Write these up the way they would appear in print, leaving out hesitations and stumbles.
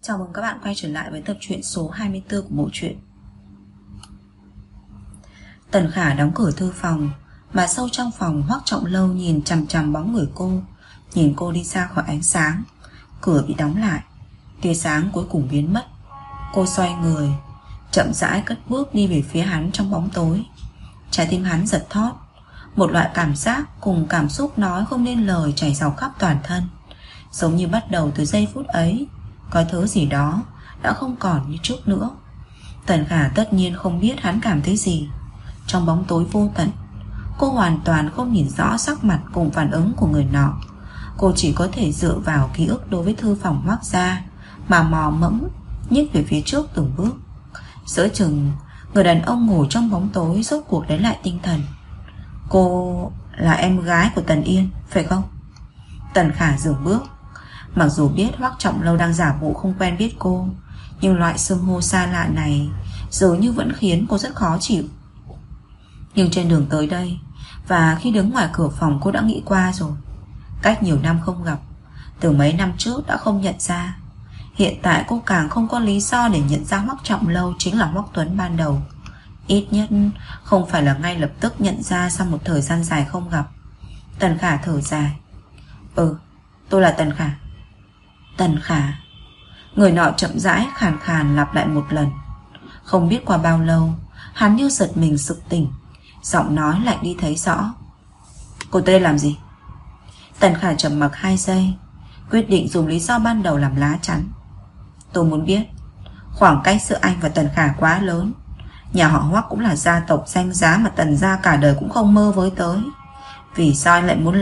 Chào mừng các bạn quay trở lại với tập truyện số 24 của bộ truyện. Tần Khả đóng cửa thư phòng, mà sâu trong phòng Hoắc Trọng Lâu nhìn chằm chằm bóng người cô, nhìn cô đi ra khỏi ánh sáng. Cửa bị đóng lại, tia sáng cuối cùng biến mất. Cô xoay người, chậm rãi cất bước đi về phía hắn trong bóng tối. Trái tim hắn giật thót, một loại cảm giác cùng cảm xúc nói không nên lời chảy dọc khắp toàn thân. Giống như bắt đầu từ giây phút ấy, có thứ gì đó đã không còn như trước nữa. Tần Khả tất nhiên không biết hắn cảm thấy gì. Trong bóng tối vô tận, cô hoàn toàn không nhìn rõ sắc mặt cùng phản ứng của người nọ. Cô chỉ có thể dựa vào ký ức đối với thư phòng Hoắc gia mà mò mẫm nhích về phía trước từng bước. Giữa chừng, người đàn ông ngồi trong bóng tối rốt cuộc lấy lại tinh thần. Cô là em gái của Tần Yên, phải không? Tần Khả dừng bước. Mặc dù biết Hoắc Trọng Lâu đang giả bộ không quen biết cô, nhưng loại xưng hô xa lạ này dường như vẫn khiến cô rất khó chịu. Nhưng trên đường tới đây và khi đứng ngoài cửa phòng, cô đã nghĩ qua rồi. Cách nhiều năm không gặp, từ mấy năm trước đã không nhận ra. Hiện tại cô càng không có lý do để nhận ra Hoắc Trọng Lâu chính là Hoắc Tuấn ban đầu. Ít nhất không phải là ngay lập tức nhận ra sau một thời gian dài không gặp. Tần Khả thở dài. Tôi là Tần Khả. Tần Khả. Người nọ chậm rãi khàn khàn lặp lại một lần. Không biết qua bao lâu, hắn như giật mình sực tỉnh, giọng nói lại đi thấy rõ. Cô tới đây làm gì? Tần Khả trầm mặc 2 giây, quyết định dùng lý do ban đầu làm lá chắn. Tôi muốn biết, khoảng cách giữa anh và Tần Khả quá lớn. Nhà họ Hoắc cũng là gia tộc danh giá mà Tần gia cả đời cũng không mơ với tới. Vì sao anh lại muốn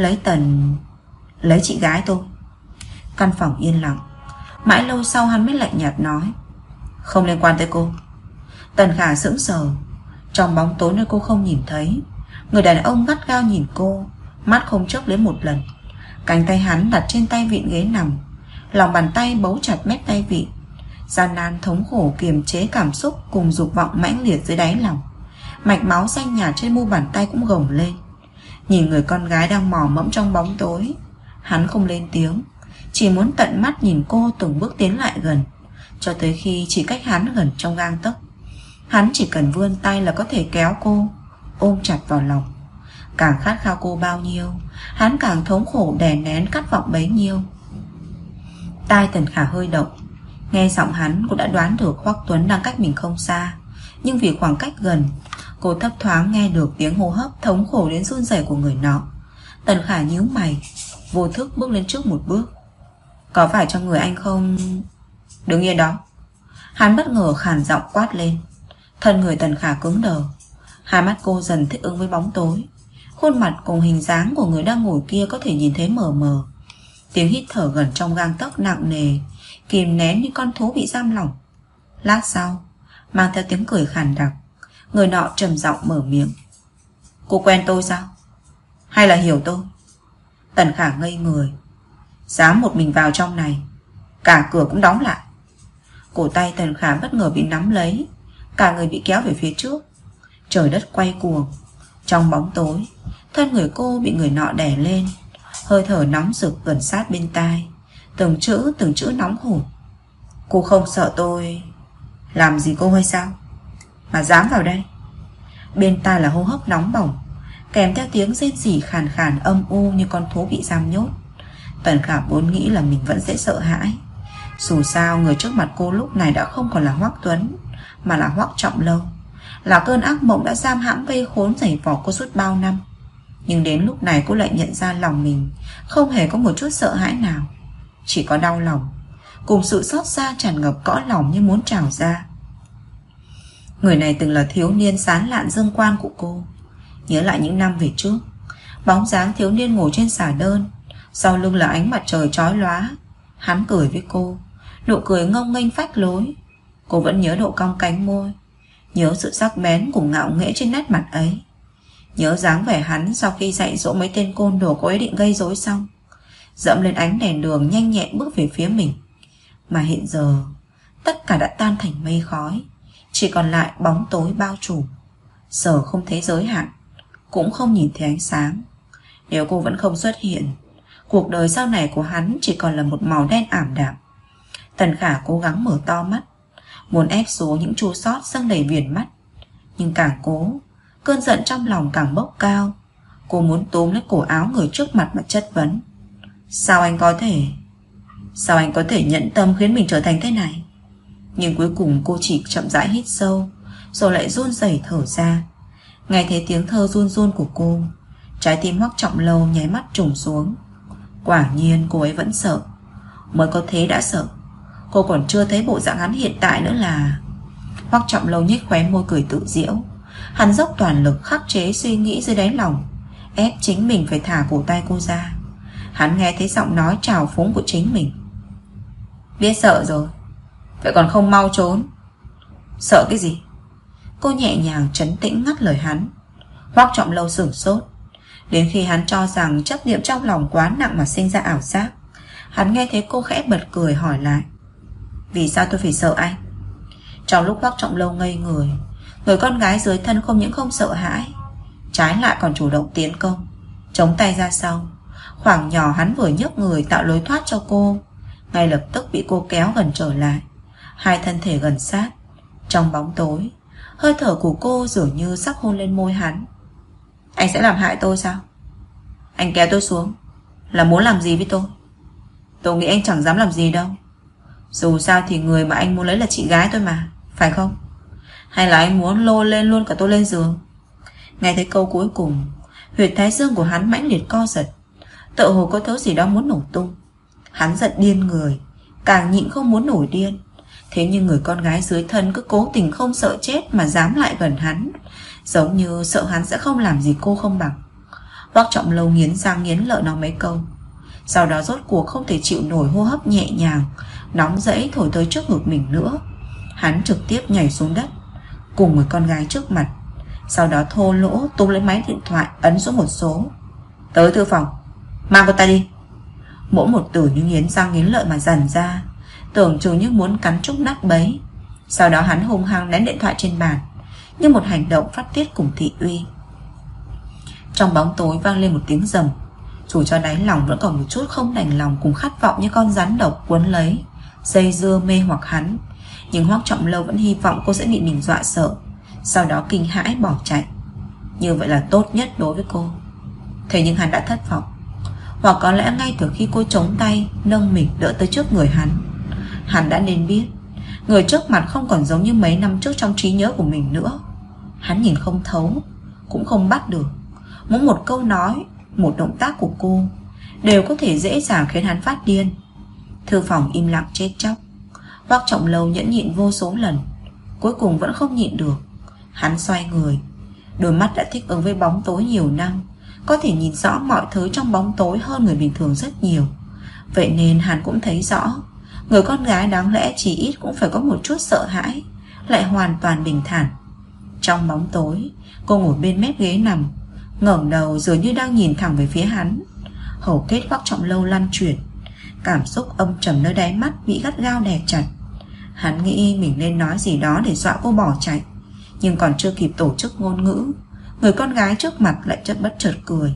lấy chị gái tôi? Căn phòng yên lặng. Mãi lâu sau hắn mới lạnh nhạt nói, không liên quan tới cô. Tần Khả sững sờ. Trong bóng tối nơi cô không nhìn thấy, người đàn ông gắt gao nhìn cô, mắt không chớp lấy một lần. Cánh tay hắn đặt trên tay vịn ghế nằm, lòng bàn tay bấu chặt mép tay vịn. Gian nan thống khổ kiềm chế cảm xúc cùng dục vọng mãnh liệt dưới đáy lòng. Mạch máu xanh nhạt trên mu bàn tay cũng gồng lên. Nhìn người con gái đang mò mẫm trong bóng tối, hắn không lên tiếng, chỉ muốn tận mắt nhìn cô từng bước tiến lại gần, cho tới khi chỉ cách hắn gần trong gang tấc. Hắn chỉ cần vươn tay là có thể kéo cô, ôm chặt vào lòng. Càng khát khao cô bao nhiêu, hắn càng thống khổ đè nén khát vọng bấy nhiêu. Tai Tần Khả hơi động. Nghe giọng hắn, cô đã đoán được Hoắc Tuấn đang cách mình không xa. Nhưng vì khoảng cách gần, cô thấp thoáng nghe được tiếng hô hấp thống khổ đến run rẩy của người nọ. Tần Khả nhíu mày, vô thức bước lên trước một bước. Có phải trong người anh không... Đứng yên đó. Hắn bất ngờ khàn giọng quát lên. Thân người Tần Khả cứng đờ. Hai mắt cô dần thích ứng với bóng tối. Khuôn mặt cùng hình dáng của người đang ngồi kia có thể nhìn thấy mờ mờ. Tiếng hít thở gần trong gang tấc nặng nề, kìm nén như con thú bị giam lỏng. Lát sau, mang theo tiếng cười khàn đặc, người nọ trầm giọng mở miệng. Cô quen tôi sao? Hay là hiểu tôi? Tần Khả ngây người. Dám một mình vào trong này, cả cửa cũng đóng lại. Cổ tay Tần Khả bất ngờ bị nắm lấy, cả người bị kéo về phía trước. Trời đất quay cuồng. Trong bóng tối, thân người cô bị người nọ đè lên, hơi thở nóng rực gần sát bên tai, từng chữ nóng hổi. Cô không sợ tôi làm gì cô hay sao mà dám vào đây? Bên tai là hô hấp nóng bỏng, kèm theo tiếng rên rỉ khàn khàn âm u như con thú bị giam nhốt. Tần Khả vốn nghĩ là mình vẫn sẽ sợ hãi. Dù sao người trước mặt cô lúc này đã không còn là Hoắc Tuấn, mà là Hoắc Trọng Lâu, là cơn ác mộng đã giam hãm vây khốn giày vò cô suốt bao năm. Nhưng đến lúc này cô lại nhận ra lòng mình không hề có một chút sợ hãi nào, chỉ có đau lòng cùng sự xót xa tràn ngập cõi lòng như muốn trào ra. Người này từng là thiếu niên sáng lạn dương quan của cô. Nhớ lại những năm về trước, bóng dáng thiếu niên ngồi trên xà đơn, sau lưng là ánh mặt trời chói lóa. Hắn cười với cô, nụ cười ngông nghênh phách lối. Cô vẫn nhớ độ cong cánh môi, nhớ sự sắc bén cùng ngạo nghễ trên nét mặt ấy, nhớ dáng vẻ hắn sau khi dạy dỗ mấy tên côn đồ có ý định gây rối xong, dẫm lên ánh đèn đường nhanh nhẹn bước về phía mình. Mà hiện giờ tất cả đã tan thành mây khói, chỉ còn lại bóng tối bao trùm. Giờ không thấy giới hạn, cũng không nhìn thấy ánh sáng. Nếu cô vẫn không xuất hiện, cuộc đời sau này của hắn chỉ còn là một màu đen ảm đạm. Tần Khả cố gắng mở to mắt, muốn ép xuống những chua xót dâng đầy viền mắt. Nhưng càng cố, cơn giận trong lòng càng bốc cao. Cô muốn túm lấy cổ áo người trước mặt mà chất vấn. Sao anh có thể nhẫn tâm khiến mình trở thành thế này? Nhưng cuối cùng cô chỉ chậm rãi hít sâu, rồi lại run rẩy thở ra. Nghe thấy tiếng thơ run run của cô, trái tim Hoắc Trọng Lâu nháy mắt trùng xuống. Quả nhiên cô ấy vẫn sợ. Mới có thế đã sợ. Cô còn chưa thấy bộ dạng hắn hiện tại nữa là... Hoắc Trọng Lâu nhếch khóe môi cười tự giễu. Hắn dốc toàn lực khắc chế suy nghĩ dưới đáy lòng, ép chính mình phải thả cổ tay cô ra. Hắn nghe thấy giọng nói trào phúng của chính mình. Biết sợ rồi, vậy còn không mau trốn? Sợ cái gì? Cô nhẹ nhàng trấn tĩnh ngắt lời hắn. Hoắc Trọng Lâu sửng sốt. Đến khi hắn cho rằng chấp niệm trong lòng quá nặng mà sinh ra ảo giác, hắn nghe thấy cô khẽ bật cười hỏi lại. Vì sao tôi phải sợ anh? Trong lúc Hoắc Trọng Lâu ngây người, người con gái dưới thân không những không sợ hãi, trái lại còn chủ động tiến công, chống tay ra sau. Khoảng nhỏ hắn vừa nhấc người tạo lối thoát cho cô, ngay lập tức bị cô kéo gần trở lại. Hai thân thể gần sát. Trong bóng tối, hơi thở của cô dường như sắp hôn lên môi hắn. Anh sẽ làm hại tôi sao? Anh kéo tôi xuống là muốn làm gì với tôi? Tôi nghĩ anh chẳng dám làm gì đâu. Dù sao thì người mà anh muốn lấy là chị gái tôi mà, phải không? Hay là anh muốn lôi lên luôn cả tôi lên giường? Nghe thấy câu cuối cùng, huyệt thái dương của hắn mãnh liệt co giật, tựa hồ có thứ gì đó muốn nổ tung. Hắn giận điên người, càng nhịn không muốn nổi điên. Thế nhưng người con gái dưới thân cứ cố tình không sợ chết mà dám lại gần hắn, giống như sợ hắn sẽ không làm gì cô không bằng. Hoắc Trọng Lâu nghiến răng nghiến lợi nói mấy câu, sau đó rốt cuộc không thể chịu nổi hô hấp nhẹ nhàng, nóng rẫy thổi tới trước ngực mình nữa. Hắn trực tiếp nhảy xuống đất cùng người con gái trước mặt, sau đó thô lỗ túm lấy máy điện thoại ấn số một số. Tới thư phòng, mang cô ta đi. Mỗi một từ như nghiến răng nghiến lợi mà dần ra, tưởng chừng như muốn cắn trúc nát bấy. Sau đó hắn hung hăng ném điện thoại trên bàn, như một hành động phát tiết cùng thị uy. Trong bóng tối vang lên một tiếng rầm. Dù cho đáy lòng vẫn còn một chút không đành lòng cùng khát vọng như con rắn độc cuốn lấy, dây dưa mê hoặc hắn, nhưng Hoắc Trọng Lâu vẫn hy vọng cô sẽ bị mình dọa sợ, sau đó kinh hãi bỏ chạy. Như vậy là tốt nhất đối với cô. Thế nhưng hắn đã thất vọng. Hoặc có lẽ ngay từ khi cô chống tay nâng mình đỡ tới trước người hắn đã nên biết người trước mặt không còn giống như mấy năm trước trong trí nhớ của mình nữa. Hắn nhìn không thấu, cũng không bắt được. Mỗi một câu nói, một động tác của cô đều có thể dễ dàng khiến hắn phát điên. Thư phòng im lặng chết chóc. Hoắc Trọng Lâu nhẫn nhịn vô số lần, cuối cùng vẫn không nhịn được. Hắn xoay người, đôi mắt đã thích ứng với bóng tối nhiều năm, có thể nhìn rõ mọi thứ trong bóng tối hơn người bình thường rất nhiều. Vậy nên hắn cũng thấy rõ, người con gái đáng lẽ chỉ ít cũng phải có một chút sợ hãi, lại hoàn toàn bình thản. Trong bóng tối, cô ngồi bên mép ghế nằm, ngẩng đầu dường như đang nhìn thẳng về phía hắn. Hầu kết Hoắc Trọng Lâu lăn chuyển, cảm xúc âm trầm nơi đáy mắt bị gắt gao đè chặt. Hắn nghĩ mình nên nói gì đó để dọa cô bỏ chạy, nhưng còn chưa kịp tổ chức ngôn ngữ, người con gái trước mặt lại bất chợt cười,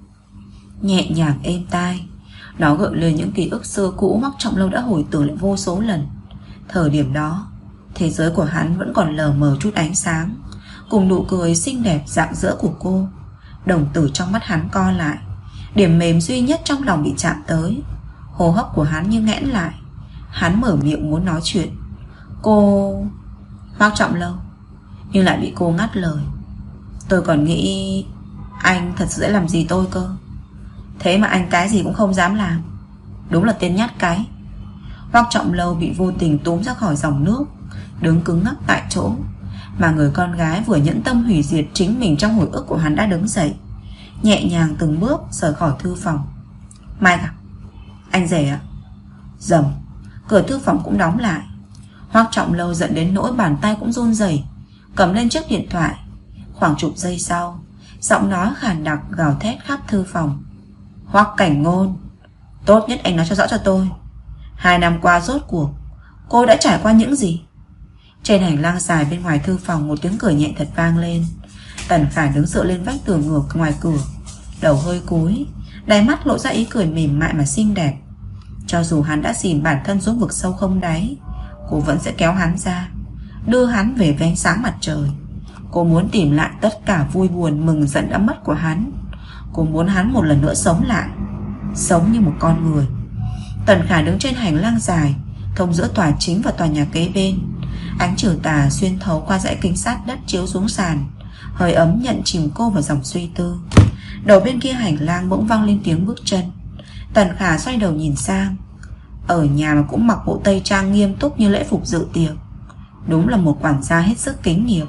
nhẹ nhàng êm tai. Nó gợi lên những ký ức xưa cũ Hoắc Trọng Lâu đã hồi tưởng lại vô số lần. Thời điểm đó, thế giới của hắn vẫn còn lờ mờ chút ánh sáng, cùng nụ cười xinh đẹp rạng rỡ của cô. Đồng tử trong mắt hắn co lại, điểm mềm duy nhất trong lòng bị chạm tới. Hô hấp của hắn như nghẽn lại. Hắn mở miệng muốn nói chuyện. Cô... Hoắc Trọng Lâu, nhưng lại bị cô ngắt lời. Tôi còn nghĩ anh thật sự sẽ làm gì tôi cơ. Thế mà anh cái gì cũng không dám làm. Đúng là tên nhát cái. Hoắc Trọng Lâu bị vô tình túm ra khỏi dòng nước, đứng cứng ngắc tại chỗ. Mà người con gái vừa nhẫn tâm hủy diệt chính mình trong hồi ức của hắn đã đứng dậy, nhẹ nhàng từng bước rời khỏi thư phòng. Mai gặp. Anh rể ạ. Rầm. Cửa thư phòng cũng đóng lại. Hoắc Trọng Lâu giận đến nỗi bàn tay cũng run rẩy, cầm lên chiếc điện thoại. Khoảng chục giây sau, giọng nói khàn đặc gào thét khắp thư phòng. Hoắc Cảnh Ngôn, tốt nhất anh nói cho rõ cho tôi, 2 năm qua rốt cuộc cô đã trải qua những gì? Trên hành lang dài bên ngoài thư phòng, một tiếng cười nhẹ thật vang lên. Tần Khải đứng dựa lên vách tường ngược ngoài cửa, đầu hơi cúi, đáy mắt lộ ra ý cười mềm mại mà xinh đẹp. Cho dù hắn đã dìm bản thân xuống vực sâu không đáy, cô vẫn sẽ kéo hắn ra, đưa hắn về với ánh sáng mặt trời. Cô muốn tìm lại tất cả vui buồn mừng giận đã mất của hắn. Cô muốn hắn một lần nữa sống lại, sống như một con người. Tần Khả đứng trên hành lang dài thông giữa tòa chính và tòa nhà kế bên. Ánh chiều tà xuyên thấu qua dãy kính sát đất chiếu xuống sàn, hơi ấm nhận chìm cô vào dòng suy tư. Đầu bên kia hành lang bỗng vang lên tiếng bước chân. Tần Khả xoay đầu nhìn sang. Ở nhà mà cũng mặc bộ tây trang nghiêm túc như lễ phục dự tiệc, đúng là một quản gia hết sức kính nghiệp.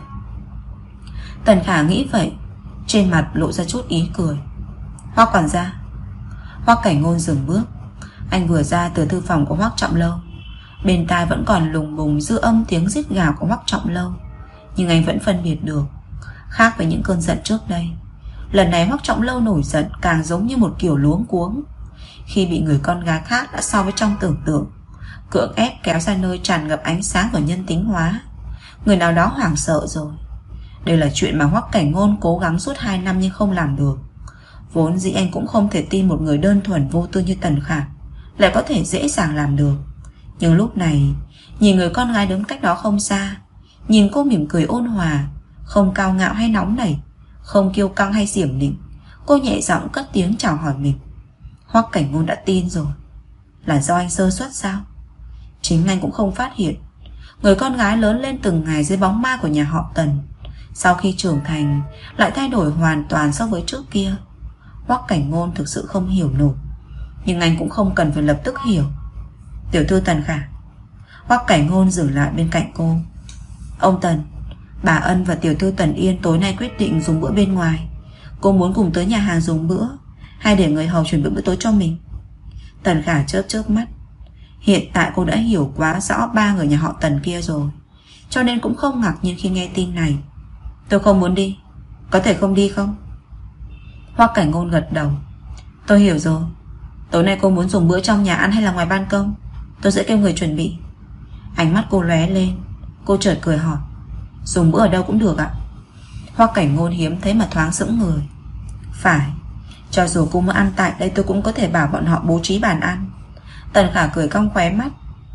Tần Khả nghĩ vậy, trên mặt lộ ra chút ý cười. Hoắc quản gia. Hoắc Cảnh Ngôn dừng bước. Anh vừa ra từ thư phòng của Hoắc Trọng Lâu. Bên tai vẫn còn lùng bùng dư âm tiếng rít gào của Hoắc Trọng Lâu, nhưng anh vẫn phân biệt được. Khác với những cơn giận trước đây, lần này Hoắc Trọng Lâu nổi giận càng giống như một kiểu luống cuống, khi bị người con gái khác đã so với trong tưởng tượng, cưỡng ép kéo ra nơi tràn ngập ánh sáng và nhân tính hóa. Người nào đó hoảng sợ rồi. Đây là chuyện mà Hoắc Cảnh Ngôn cố gắng suốt 2 năm nhưng không làm được. Vốn dĩ anh cũng không thể tin một người đơn thuần vô tư như Tần Khả lại có thể dễ dàng làm được. Nhưng lúc này, nhìn người con gái đứng cách đó không xa, nhìn cô mỉm cười ôn hòa, không cao ngạo hay nóng nảy, không kiêu căng hay xiểm nịnh, cô nhẹ giọng cất tiếng chào hỏi mình. Hoắc Cảnh Ngôn đã tin rồi. Là do anh sơ suất sao? Chính anh cũng không phát hiện người con gái lớn lên từng ngày dưới bóng ma của nhà họ Tần, sau khi trưởng thành lại thay đổi hoàn toàn so với trước kia. Hoắc Cảnh Ngôn thực sự không hiểu nổi, nhưng anh cũng không cần phải lập tức hiểu. Tiểu thư Tần Khả. Hoắc Cảnh Ngôn dừng lại bên cạnh cô. Ông Tần, bà Ân và tiểu thư Tần Yên tối nay quyết định dùng bữa bên ngoài. Cô muốn cùng tới nhà hàng dùng bữa, hay để người hầu chuẩn bị bữa tối cho mình? Tần Khả chớp chớp mắt. Hiện tại cô đã hiểu quá rõ ba người nhà họ Tần kia rồi, cho nên cũng không ngạc nhiên khi nghe tin này. Tôi không muốn đi. Có thể không đi không? Hoắc Cảnh Ngôn gật đầu. Tôi hiểu rồi. Tối nay cô muốn dùng bữa trong nhà ăn hay là ngoài ban công? Tôi sẽ kêu người chuẩn bị. Ánh mắt cô lóe lên. Cô chợt cười hỏi. Dùng bữa ở đâu cũng được ạ. Hoắc Cảnh Ngôn hiếm thấy mà thoáng sững người. Phải, cho dù cô muốn ăn tại đây tôi cũng có thể bảo bọn họ bố trí bàn ăn. Tần Khả cười cong khóe mắt.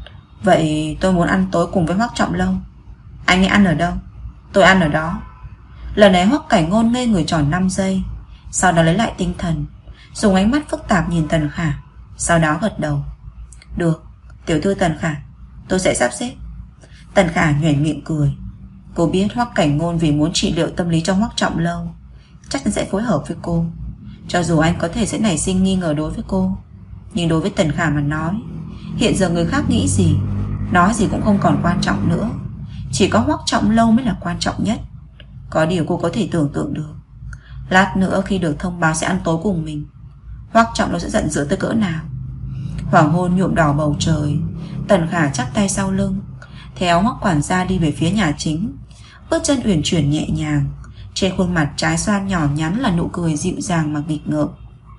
Vậy tôi muốn ăn tối cùng với Hoắc Trọng Lâu. Anh ấy ăn ở đâu? Tôi ăn ở đó. Lần này Hoắc Cảnh Ngôn ngây người tròn 5 giây, sau đó lấy lại tinh thần, dùng ánh mắt phức tạp nhìn Tần Khả, sau đó gật đầu. Được, tiểu thư Tần Khả, tôi sẽ sắp xếp. Tần Khả nhoẻn miệng cười. Cô biết Hoắc Cảnh Ngôn vì muốn trị liệu tâm lý trong Hoắc Trọng Lâu chắc chắn sẽ phối hợp với cô. Cho dù anh có thể sẽ nảy sinh nghi ngờ đối với cô, nhưng đối với Tần Khả mà nói, hiện giờ người khác nghĩ gì, nói gì cũng không còn quan trọng nữa. Chỉ có Hoắc Trọng Lâu mới là quan trọng nhất. Có điều cô có thể tưởng tượng được, lát nữa khi được thông báo sẽ ăn tối cùng mình, Hoắc Trọng Lâu sẽ giận dữ tới cỡ nào. Hoàng hôn nhuộm đỏ bầu trời. Tần Khả chắp tay sau lưng, theo Hoắc quản gia đi về phía nhà chính, bước chân uyển chuyển nhẹ nhàng. Trên khuôn mặt trái xoan nhỏ nhắn là nụ cười dịu dàng mà nghịch ngợm.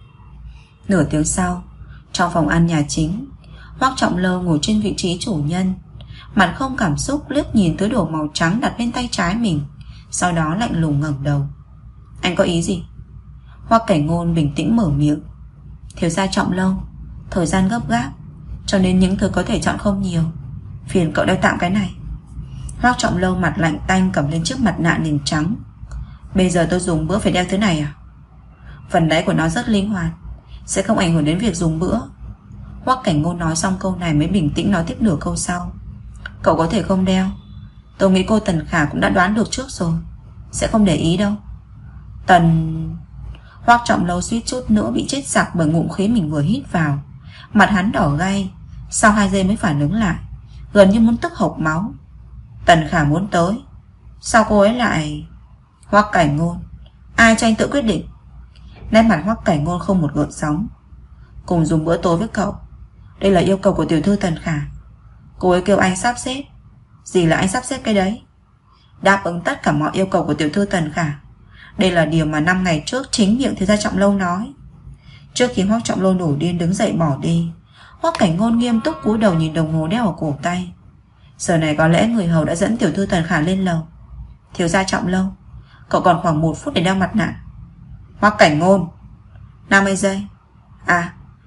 Nửa tiếng sau, trong phòng ăn nhà chính, Hoắc Trọng Lâu ngồi trên vị trí chủ nhân, mặt không cảm xúc liếc nhìn túi đồ màu trắng đặt bên tay trái mình, sau đó lạnh lùng ngẩng đầu. Anh có ý gì? Hoắc Cảnh Ngôn bình tĩnh mở miệng. Thiếu gia Trọng Lâu, thời gian gấp gáp, cho nên những thứ có thể chọn không nhiều, phiền cậu đeo tạm cái này. Hoắc Trọng Lâu mặt lạnh tanh cầm lên chiếc mặt nạ nền trắng. Bây giờ tôi dùng bữa phải đeo thứ này à? Phần đáy của nó rất linh hoạt, sẽ không ảnh hưởng đến việc dùng bữa. Hoắc Cảnh Ngôn nói xong câu này mới bình tĩnh nói tiếp nửa câu sau. Cậu có thể không đeo, tôi nghĩ cô Tần Khả cũng đã đoán được trước rồi, sẽ không để ý đâu. Hoắc Trọng Lâu suýt chút nữa bị chết sặc bởi ngụm khí mình vừa hít vào. Mặt hắn đỏ gay, sau 2 giây mới phản ứng lại, gần như muốn tức hộc máu. Tần Khả muốn tới, sao cô ấy lại... Hoắc Cảnh Ngôn, ai cho anh tự quyết định? Nét mặt Hoắc Cảnh Ngôn không một gợn sóng. Cùng dùng bữa tối với cậu, đây là yêu cầu của tiểu thư Tần Khả. Cô ấy kêu anh sắp xếp, gì là anh sắp xếp cái đấy. Đáp ứng tất cả mọi yêu cầu của tiểu thư Tần Khả. Đây là điều mà 5 ngày trước chính miệng thiếu gia Trọng Lâu nói. Trước khi Hoắc Trọng Lâu nổi điên đứng dậy bỏ đi, Hoắc Cảnh Ngôn nghiêm túc cúi đầu nhìn đồng hồ đeo ở cổ tay. Giờ này có lẽ người hầu đã dẫn tiểu thư Tần Khả lên lầu. Thiếu gia Trọng Lâu, cậu còn khoảng 1 phút để đeo mặt nạ. Hoắc Cảnh Ngôn, 50 giây. À,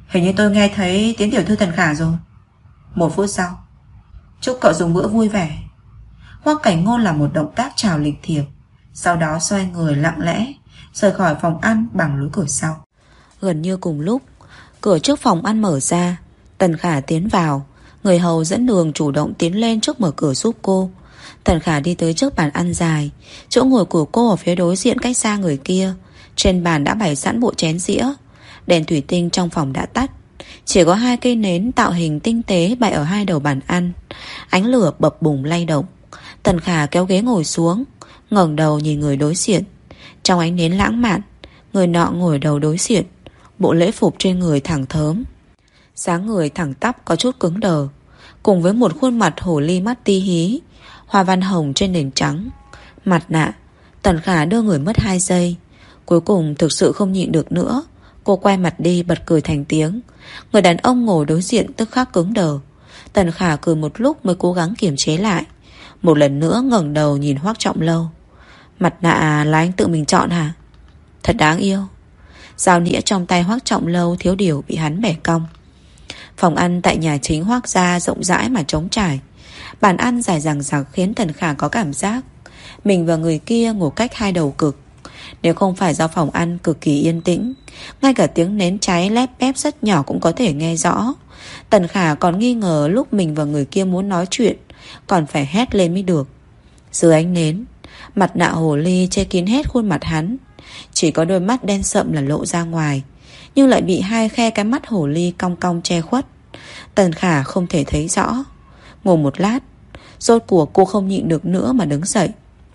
Hình như tôi nghe thấy tiếng tiểu thư Tần Khả rồi. 1 phút sau. Chúc cậu dùng bữa vui vẻ. Hoắc Cảnh Ngôn làm một động tác chào lịch thiệp, sau đó xoay người lặng lẽ rời khỏi phòng ăn bằng lối cửa sau. Gần như cùng lúc, cửa trước phòng ăn mở ra. Tần Khả tiến vào. Người hầu dẫn đường chủ động tiến lên trước mở cửa giúp cô. Tần Khả đi tới trước bàn ăn dài. Chỗ ngồi của cô ở phía đối diện cách xa người kia. Trên bàn đã bày sẵn bộ chén dĩa. Đèn thủy tinh trong phòng đã tắt. Chỉ có 2 cây nến tạo hình tinh tế bày ở 2 đầu bàn ăn. Ánh lửa bập bùng lay động. Tần Khả kéo ghế ngồi xuống, ngẩng đầu nhìn người đối diện. Trong ánh nến lãng mạn, người nọ ngồi đầu đối diện, bộ lễ phục trên người thẳng thớm, dáng người thẳng tắp có chút cứng đờ, cùng với một khuôn mặt hồ ly mắt tí hí, hoa văn hồng trên nền trắng, mặt nạ. Tần Khả đưa người mất 2 giây. Cuối cùng thực sự không nhịn được nữa, cô quay mặt đi bật cười thành tiếng. Người đàn ông ngồi đối diện tức khắc cứng đờ. Tần Khả cười một lúc mới cố gắng kiềm chế lại. Một lần nữa ngẩng đầu nhìn Hoắc Trọng Lâu. Mặt nạ là anh tự mình chọn hả? Thật đáng yêu. Dao nĩa trong tay Hoắc Trọng Lâu thiếu điều bị hắn bẻ cong. Phòng ăn tại nhà chính Hoắc gia rộng rãi mà trống trải. Bàn ăn dài dằng dặc khiến Tần Khả có cảm giác mình và người kia ngồi cách 2 đầu cực. Nếu không phải do phòng ăn cực kỳ yên tĩnh, ngay cả tiếng nến cháy lép bép rất nhỏ cũng có thể nghe rõ. Tần Khả còn nghi ngờ lúc mình và người kia muốn nói chuyện còn phải hét lên mới được. Dưới ánh nến, mặt nạ hồ ly che kín hết khuôn mặt hắn. Chỉ có đôi mắt đen sậm là lộ ra ngoài, nhưng lại bị 2 khe cái mắt hồ ly cong cong che khuất. Tần Khả không thể thấy rõ. Ngồi một lát, rốt cuộc cô không nhịn được nữa mà đứng dậy.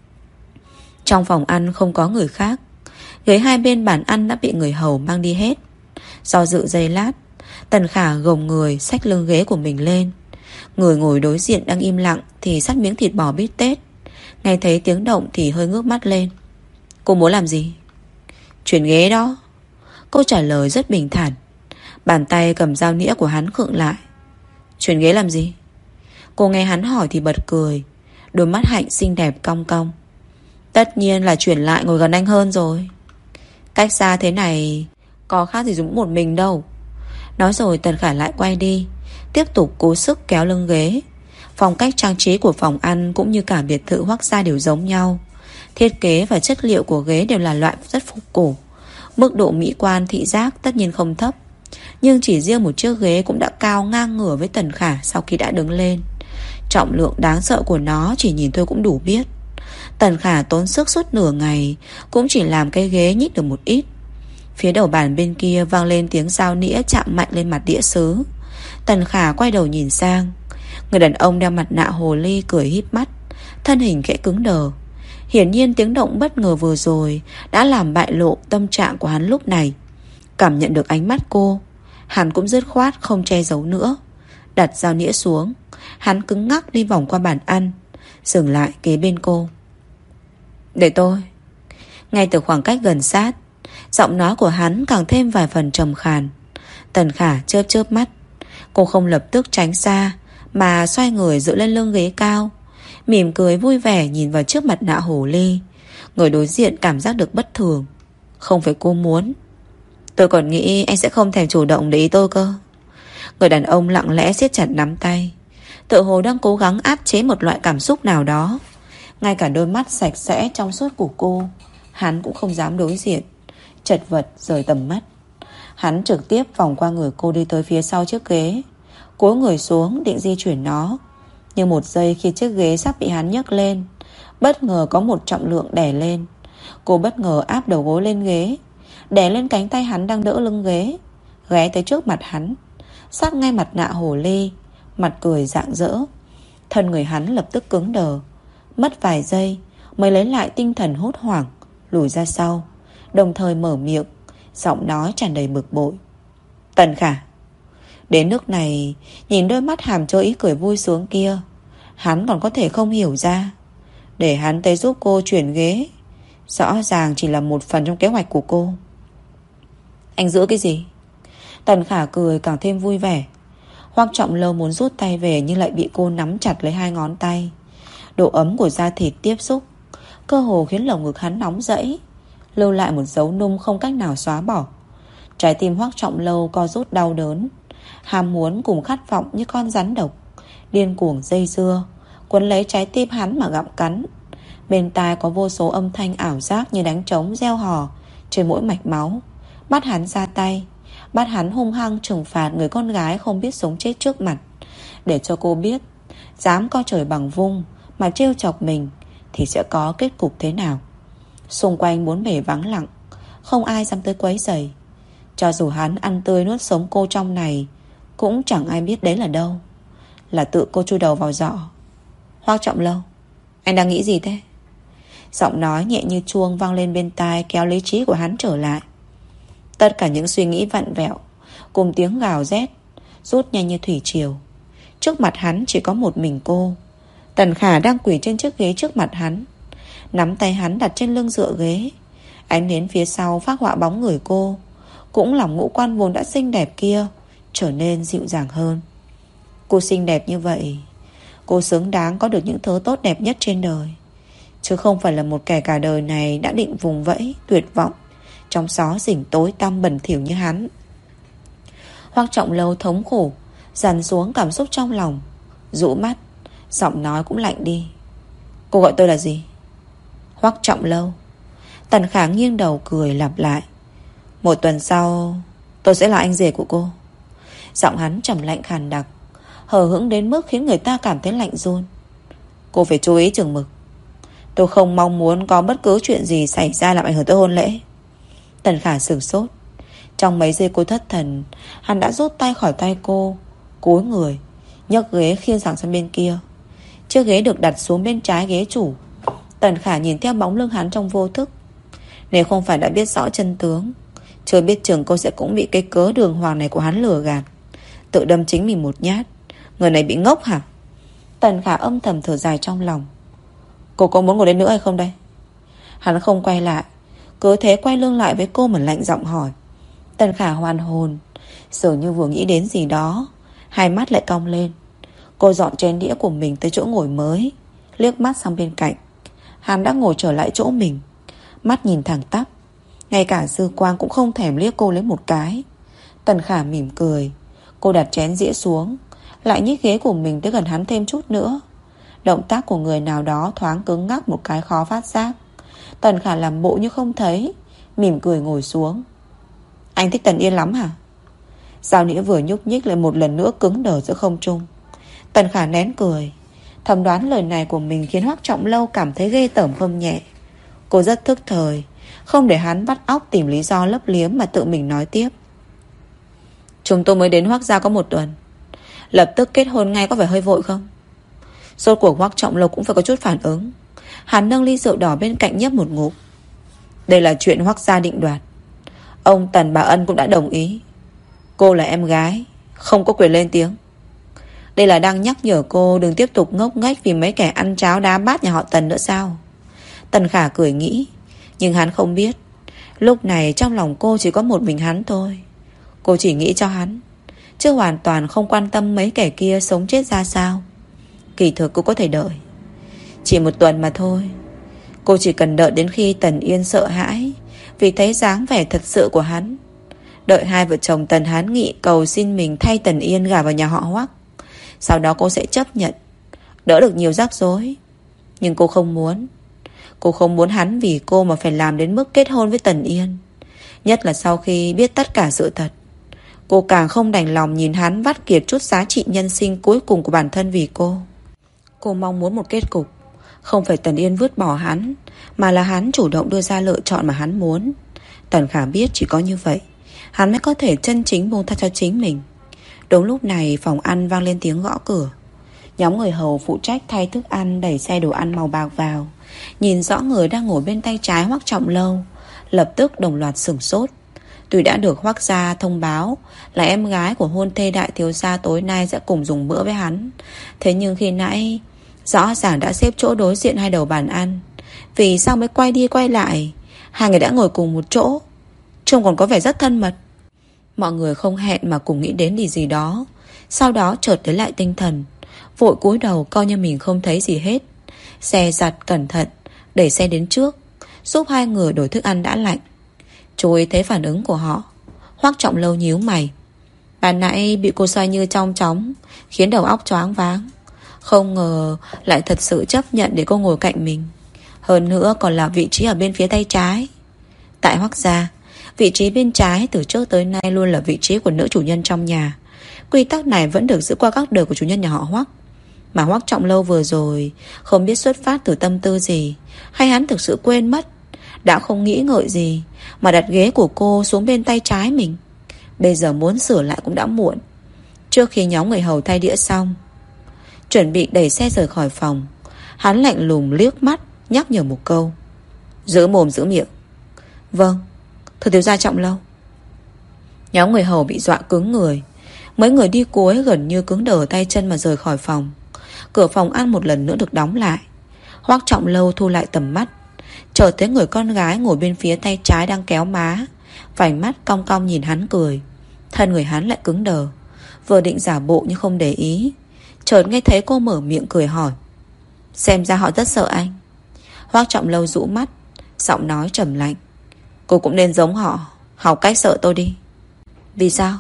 Trong phòng ăn không có người khác. Ghế 2 bên bàn ăn đã bị người hầu mang đi hết. Do dự giây lát, Tần Khả gồng người xách lưng ghế của mình lên. Người ngồi đối diện đang im lặng thì xắt miếng thịt bò bít tết. Nghe thấy tiếng động thì hơi ngước mắt lên. Cô muốn làm gì? Chuyển ghế đó. Cô trả lời rất bình thản. Bàn tay cầm dao nĩa của hắn khựng lại. Chuyển ghế làm gì? Cô nghe hắn hỏi thì bật cười. Đôi mắt hạnh xinh đẹp cong cong. Tất nhiên là chuyển lại ngồi gần anh hơn rồi. Cách xa thế này có khác gì dùng một mình đâu. Nói rồi Tần Khả lại quay đi, tiếp tục cố sức kéo lưng ghế. Phong cách trang trí của phòng ăn cũng như cả biệt thự Hoắc gia đều giống nhau. Thiết kế và chất liệu của ghế đều là loại rất phục cổ. Mức độ mỹ quan thị giác tất nhiên không thấp, nhưng chỉ riêng một chiếc ghế cũng đã cao ngang ngửa với Tần Khả sau khi đã đứng lên. Trọng lượng đáng sợ của nó chỉ nhìn thôi cũng đủ biết. Tần Khả tốn sức suốt nửa ngày cũng chỉ làm cái ghế nhích được một ít. Phía đầu bàn bên kia vang lên tiếng dao nĩa chạm mạnh lên mặt đĩa sứ. Tần Khả quay đầu nhìn sang. Người đàn ông đeo mặt nạ hồ ly cười híp mắt, thân hình khẽ cứng đờ. Hiển nhiên tiếng động bất ngờ vừa rồi đã làm bại lộ tâm trạng của hắn lúc này. Cảm nhận được ánh mắt cô, hắn cũng dứt khoát không che giấu nữa. Đặt dao nĩa xuống, hắn cứng ngắc đi vòng qua bàn ăn, dừng lại kế bên cô. Để tôi. Ngay từ khoảng cách gần sát, giọng nói của hắn càng thêm vài phần trầm khàn. Tần Khả chớp chớp mắt. Cô không lập tức tránh xa, mà xoay người dựa lên lưng ghế cao, mỉm cười vui vẻ nhìn vào chiếc mặt nạ hồ ly. Người đối diện cảm giác được bất thường. Không phải cô muốn. Tôi còn nghĩ anh sẽ không thèm chủ động để ý tôi cơ. Người đàn ông lặng lẽ siết chặt nắm tay, tựa hồ đang cố gắng áp chế một loại cảm xúc nào đó. Ngay cả đôi mắt sạch sẽ trong suốt của cô hắn cũng không dám đối diện, chật vật rời tầm mắt. Hắn trực tiếp vòng qua người cô đi tới phía sau chiếc ghế, cúi người xuống định di chuyển nó. Nhưng một giây khi chiếc ghế sắp bị hắn nhấc lên, bất ngờ có một trọng lượng đè lên. Cô bất ngờ áp đầu gối lên ghế, đè lên cánh tay hắn đang đỡ lưng ghế, ghé tới trước mặt hắn, sát ngay mặt nạ hồ ly, mặt cười rạng rỡ. Thân người hắn lập tức cứng đờ, mất vài giây mới lấy lại tinh thần hốt hoảng, lùi ra sau, đồng thời mở miệng, giọng nói tràn đầy bực bội. Tần Khả. Đến nước này, nhìn đôi mắt hàm chứa ý cười vui sướng kia, hắn còn có thể không hiểu ra. Để hắn tới giúp cô chuyển ghế, rõ ràng chỉ là một phần trong kế hoạch của cô. Anh giữ cái gì? Tần Khả cười càng thêm vui vẻ. Hoắc Trọng Lâu muốn rút tay về nhưng lại bị cô nắm chặt lấy 2 ngón tay. Độ ấm của da thịt tiếp xúc cơ hồ khiến lồng ngực hắn nóng rẫy, lưu lại một dấu nung không cách nào xóa bỏ. Trái tim Hoắc Trọng Lâu co rút đau đớn. Ham muốn cùng khát vọng như con rắn độc điên cuồng dây dưa, quấn lấy trái tim hắn mà gặm cắn. Bên tai có vô số âm thanh ảo giác như đánh trống reo hò trên mỗi mạch máu. Bắt hắn ra tay, bắt hắn hung hăng trừng phạt người con gái không biết sống chết trước mặt, để cho cô biết dám coi trời bằng vung mà trêu chọc mình thì sẽ có kết cục thế nào. Xung quanh bốn bề vắng lặng, không ai dám tới quấy rầy. Cho dù hắn ăn tươi nuốt sống cô trong này, cũng chẳng ai biết đấy là đâu. Là tự cô chui đầu vào giỏ. Hoắc Trọng Lâu, anh đang nghĩ gì thế? Giọng nói nhẹ như chuông vang lên bên tai, kéo lý trí của hắn trở lại. Tất cả những suy nghĩ vặn vẹo cùng tiếng gào rét rút nhanh như thủy triều. Trước mặt hắn chỉ có một mình cô. Tần Khả đang quỳ trên chiếc ghế trước mặt hắn, nắm tay hắn đặt trên lưng dựa ghế. Ánh nến phía sau phác họa bóng người cô, cũng làm ngũ quan vốn đã xinh đẹp kia trở nên dịu dàng hơn. Cô xinh đẹp như vậy, cô xứng đáng có được những thứ tốt đẹp nhất trên đời, chứ không phải là một kẻ cả đời này đã định vùng vẫy tuyệt vọng trong xó xỉnh tối tăm bẩn thỉu như hắn. Hoắc Trọng Lâu thống khổ dằn xuống cảm xúc trong lòng, rũ mắt, giọng nói cũng lạnh đi. Cô gọi tôi là gì? Hoắc Trọng Lâu. Tần Khả nghiêng đầu cười lặp lại. Một tuần sau tôi sẽ là anh rể của cô. Giọng hắn trầm lạnh khàn đặc, hờ hững đến mức khiến người ta cảm thấy lạnh run. Cô phải chú ý chừng mực. Tôi không mong muốn có bất cứ chuyện gì xảy ra làm ảnh hưởng tới hôn lễ. Tần Khả sửng sốt. Trong mấy giây cô thất thần, hắn đã rút tay khỏi tay cô, cúi người nhấc ghế khiêng sang bên kia. Chiếc ghế được đặt xuống bên trái ghế chủ. Tần Khả nhìn theo bóng lưng hắn trong vô thức. Nếu không phải đã biết rõ chân tướng, chưa biết chừng cô sẽ cũng bị cái cớ đường hoàng này của hắn lừa gạt, tự đâm chính mình một nhát. Người này bị ngốc hả? Tần Khả âm thầm thở dài trong lòng. Cô có muốn ngồi đến nữa hay không đây? Hắn không quay lại, cứ thế quay lưng lại với cô mà lạnh giọng hỏi. Tần Khả hoàn hồn, dường như vừa nghĩ đến gì đó, hai mắt lại cong lên. Cô dọn chén đĩa của mình tới chỗ ngồi mới, liếc mắt sang bên cạnh. Hắn đã ngồi trở lại chỗ mình, mắt nhìn thẳng tắp, ngay cả dư quang cũng không thèm liếc cô lấy một cái. Tần Khả mỉm cười. Cô đặt chén dĩa xuống, lại nhích ghế của mình tới gần hắn thêm chút nữa. Động tác của người nào đó thoáng cứng ngắc một cái khó phát giác. Tần Khả làm bộ như không thấy, mỉm cười ngồi xuống. Anh thích Tần Yên lắm hả? Dao nĩa vừa nhúc nhích lại một lần nữa cứng đờ giữa không trung. Tần Khả nén cười, thầm đoán lời này của mình khiến Hoắc Trọng Lâu cảm thấy ghê tởm không nhẹ. Cô rất thức thời, không để hắn bắt óc tìm lý do lấp liếm mà tự mình nói tiếp. Chúng tôi mới đến Hoắc gia có một tuần, lập tức kết hôn ngay có phải hơi vội không? Rốt cuộc Hoắc Trọng Lâu cũng phải có chút phản ứng. Hắn nâng ly rượu đỏ bên cạnh nhấp một ngụm. Đây là chuyện Hoắc gia định đoạt. Ông Tần bà Ân cũng đã đồng ý. Cô là em gái, không có quyền lên tiếng. Đây là đang nhắc nhở cô đừng tiếp tục ngốc nghếch vì mấy kẻ ăn cháo đá bát nhà họ Tần nữa sao? Tần Khả cười nghĩ, nhưng hắn không biết lúc này trong lòng cô chỉ có một mình hắn thôi. Cô chỉ nghĩ cho hắn, chứ hoàn toàn không quan tâm mấy kẻ kia sống chết ra sao. Kỳ thực cô có thể đợi, chỉ một tuần mà thôi. Cô chỉ cần đợi đến khi Tần Yên sợ hãi vì thấy dáng vẻ thật sự của hắn. Đợi hai vợ chồng Tần Hán Nghị cầu xin mình thay Tần Yên gả vào nhà họ Hoắc. Sau đó cô sẽ chấp nhận, đỡ được nhiều rắc rối. Nhưng cô không muốn. Cô không muốn hắn vì cô mà phải làm đến mức kết hôn với Tần Yên. Nhất là sau khi biết tất cả sự thật. Cô càng không đành lòng nhìn hắn vắt kiệt chút giá trị nhân sinh cuối cùng của bản thân vì cô. Cô mong muốn một kết cục, không phải Tần Yên vứt bỏ hắn, mà là hắn chủ động đưa ra lựa chọn mà hắn muốn. Tần Khả biết chỉ có như vậy hắn mới có thể chân chính buông tha cho chính mình. Đúng lúc này phòng ăn vang lên tiếng gõ cửa. Nhóm người hầu phụ trách thay thức ăn đẩy xe đồ ăn màu bạc vào. Nhìn rõ người đang ngồi bên tay trái Hoắc Trọng Lâu, lập tức đồng loạt sửng sốt. Tuy đã được Hoắc gia thông báo là em gái của hôn thê đại thiếu gia tối nay sẽ cùng dùng bữa với hắn, thế nhưng khi nãy rõ ràng đã xếp chỗ đối diện hai đầu bàn ăn, vì sao mới quay đi quay lại? Hai người đã ngồi cùng một chỗ, trông còn có vẻ rất thân mật. Mọi người không hẹn mà cùng nghĩ đến điều gì đó, sau đó chợt lấy lại tinh thần, vội cúi đầu coi như mình không thấy gì hết. Xe giặt cẩn thận đẩy xe đến trước, giúp hai người đổi thức ăn đã lạnh. Chú ý thấy phản ứng của họ. Hoắc Trọng Lâu nhíu mày. Ban nãy bị cô xoay như trong chóng, khiến đầu óc choáng váng. Không ngờ lại thật sự chấp nhận để cô ngồi cạnh mình. Hơn nữa còn là vị trí ở bên phía tay trái. Tại Hoắc gia, vị trí bên trái từ trước tới nay luôn là vị trí của nữ chủ nhân trong nhà. Quy tắc này vẫn được giữ qua các đời của chủ nhân nhà họ Hoắc. Mà Hoắc Trọng Lâu vừa rồi không biết xuất phát từ tâm tư gì, hay hắn thực sự quên mất, đã không nghĩ ngợi gì mà đặt ghế của cô xuống bên tay trái mình. Bây giờ muốn sửa lại cũng đã muộn. Trước khi nhóm người hầu thay đĩa xong, chuẩn bị đẩy xe rời khỏi phòng, hắn lạnh lùng liếc mắt nhắc nhở một câu: giữ mồm giữ miệng. Vâng, thưa thiếu gia Trọng Lâu. Nhóm người hầu bị dọa cứng người. Mấy người đi cuối gần như cứng đờ tay chân mà rời khỏi phòng. Cửa phòng ăn một lần nữa được đóng lại. Hoắc Trọng Lâu thu lại tầm mắt, chợt thấy người con gái ngồi bên phía tay trái đang kéo má, vành mắt cong cong nhìn hắn cười. Thân người hắn lại cứng đờ. Vừa định giả bộ nhưng không để ý, chợt nghe thấy cô mở miệng cười hỏi: xem ra họ rất sợ anh. Hoắc Trọng Lâu rũ mắt, giọng nói trầm lạnh: cô cũng nên giống họ, học cách sợ tôi đi. Vì sao?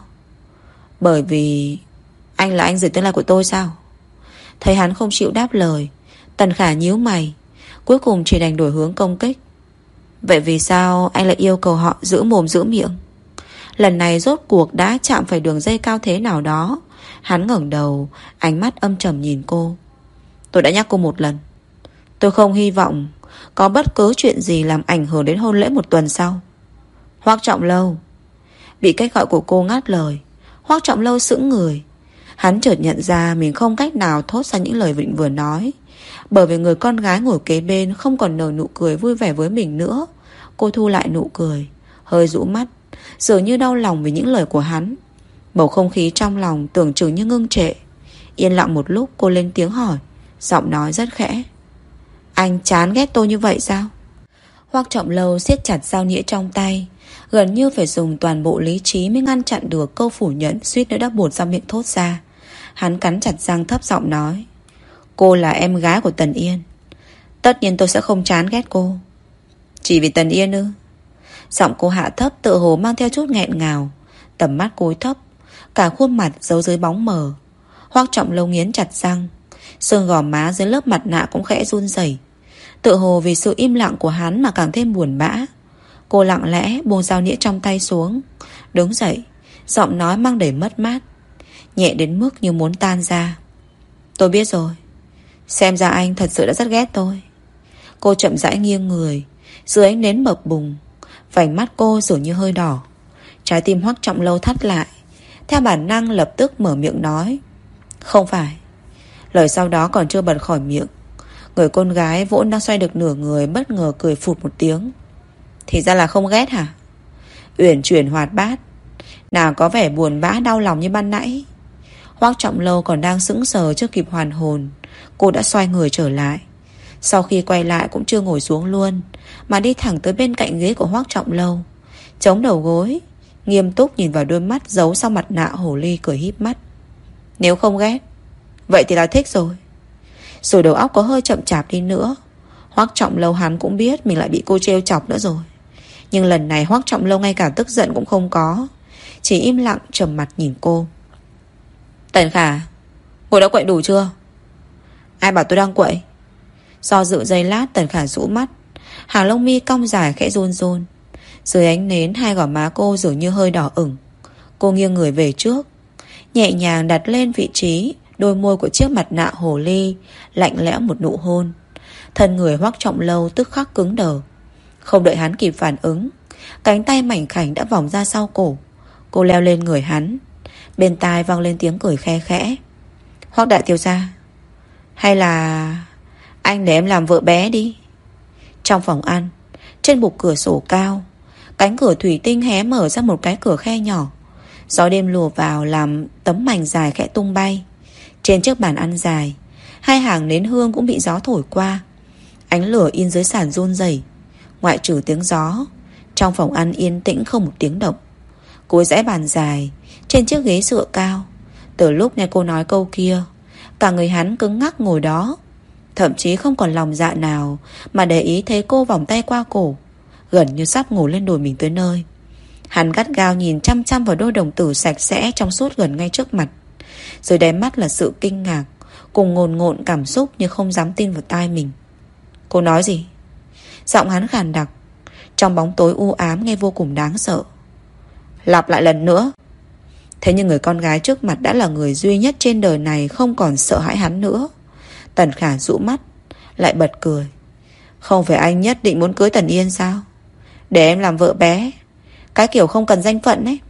Bởi vì anh là anh rể tương lai của tôi sao? Thấy hắn không chịu đáp lời, Tần Khả nhíu mày, cuối cùng chỉ đành đổi hướng công kích. Vậy vì sao anh lại yêu cầu họ giữ mồm giữ miệng? Lần này rốt cuộc đã chạm phải đường dây cao thế nào đó. Hắn ngẩng đầu, ánh mắt âm trầm nhìn cô. Tôi đã nhắc cô một lần, tôi không hy vọng có bất cứ chuyện gì làm ảnh hưởng đến hôn lễ một tuần sau. Hoắc Trọng Lâu. Bị cách gọi của cô ngắt lời, Hoắc Trọng Lâu sững người. Hắn chợt nhận ra mình không cách nào thốt ra những lời vịnh vừa nói, bởi vì người con gái ngồi kế bên không còn nở nụ cười vui vẻ với mình nữa. Cô thu lại nụ cười, hơi rũ mắt, dường như đau lòng vì những lời của hắn. Bầu không khí trong lòng tưởng chừng như ngưng trệ. Yên lặng một lúc, cô lên tiếng hỏi, giọng nói rất khẽ: anh chán ghét tôi như vậy sao? Hoắc Trọng Lâu siết chặt dao nĩa trong tay, gần như phải dùng toàn bộ lý trí mới ngăn chặn được câu phủ nhận suýt nữa đã buột ra miệng thốt ra. Hắn cắn chặt răng thấp giọng nói: cô là em gái của Tần Yên, tất nhiên tôi sẽ không chán ghét cô. Chỉ vì Tần Yên ư? Giọng cô hạ thấp tựa hồ mang theo chút nghẹn ngào, tầm mắt cúi thấp, cả khuôn mặt giấu dưới bóng mờ. Hoắc Trọng Lâu nghiến chặt răng, xương gò má dưới lớp mặt nạ cũng khẽ run rẩy, tựa hồ vì sự im lặng của hắn mà càng thêm buồn bã. Cô lặng lẽ buông dao nĩa trong tay xuống, đứng dậy, giọng nói mang đầy mất mát, nhẹ đến mức như muốn tan ra. Tôi biết rồi, xem ra anh thật sự đã rất ghét tôi. Cô chậm rãi nghiêng người, dưới ánh nến bập bùng, vành mắt cô dường như hơi đỏ. Trái tim Hoắc Trọng Lâu thắt lại, theo bản năng lập tức mở miệng nói: không phải. Lời sau đó còn chưa bật khỏi miệng, người con gái vốn đang xoay được nửa người bất ngờ cười phụt một tiếng. Thì ra là không ghét hả? Uyển chuyển hoạt bát, nào có vẻ buồn bã đau lòng như ban nãy. Hoắc Trọng Lâu còn đang sững sờ chưa kịp hoàn hồn, cô đã xoay người trở lại. Sau khi quay lại cũng chưa ngồi xuống luôn, mà đi thẳng tới bên cạnh ghế của Hoắc Trọng Lâu, chống đầu gối, nghiêm túc nhìn vào đôi mắt giấu sau mặt nạ hồ ly, cười híp mắt. Nếu không ghét, vậy thì là thích rồi. Rồi đầu óc có hơi chậm chạp đi nữa, Hoắc Trọng Lâu hắn cũng biết mình lại bị cô trêu chọc nữa rồi. Nhưng lần này Hoắc Trọng Lâu ngay cả tức giận cũng không có, chỉ im lặng trầm mặt nhìn cô. Tần Khả, cô đã quậy đủ chưa? Ai bảo tôi đang quậy? Do dự giây lát, Tần Khả rũ mắt, hàng lông mi cong dài khẽ run run. Dưới ánh nến, hai gò má cô dường như hơi đỏ ửng. Cô nghiêng người về trước, nhẹ nhàng đặt lên vị trí đôi môi của chiếc mặt nạ hồ ly, lạnh lẽo một nụ hôn. Thân người Hoắc Trọng Lâu tức khắc cứng đờ. Không đợi hắn kịp phản ứng, cánh tay mảnh khảnh đã vòng ra sau cổ. Cô leo lên người hắn, bên tai vang lên tiếng cười khe khẽ. Hoắc đại thiếu gia, hay là anh để em làm vợ bé đi. Trong phòng ăn, trên bục cửa sổ cao, cánh cửa thủy tinh hé mở ra một cái cửa khe nhỏ. Gió đêm lùa vào làm tấm mảnh dài khẽ tung bay. Trên chiếc bàn ăn dài, hai hàng nến hương cũng bị gió thổi qua. Ánh lửa in dưới sàn run rẩy. Ngoại trừ tiếng gió, trong phòng ăn yên tĩnh không một tiếng động. Cuối dãy bàn dài, trên chiếc ghế dựa cao, từ lúc nghe cô nói câu kia, cả người hắn cứng ngắc ngồi đó, thậm chí không còn lòng dạ nào mà để ý thấy cô vòng tay qua cổ, gần như sắp ngồi lên đùi mình tới nơi. Hắn gắt gao nhìn chăm chăm vào đôi đồng tử sạch sẽ trong suốt gần ngay trước mặt. Dưới đáy mắt là sự kinh ngạc cùng ngồn ngộn cảm xúc như không dám tin vào tai mình. Cô nói gì? Giọng hắn khàn đặc, trong bóng tối u ám nghe vô cùng đáng sợ. Lặp lại lần nữa. Thế nhưng người con gái trước mặt đã là người duy nhất trên đời này không còn sợ hãi hắn nữa. Tần Khả dụ mắt, lại bật cười. Không phải anh nhất định muốn cưới Tần Yên sao? Để em làm vợ bé, cái kiểu không cần danh phận ấy.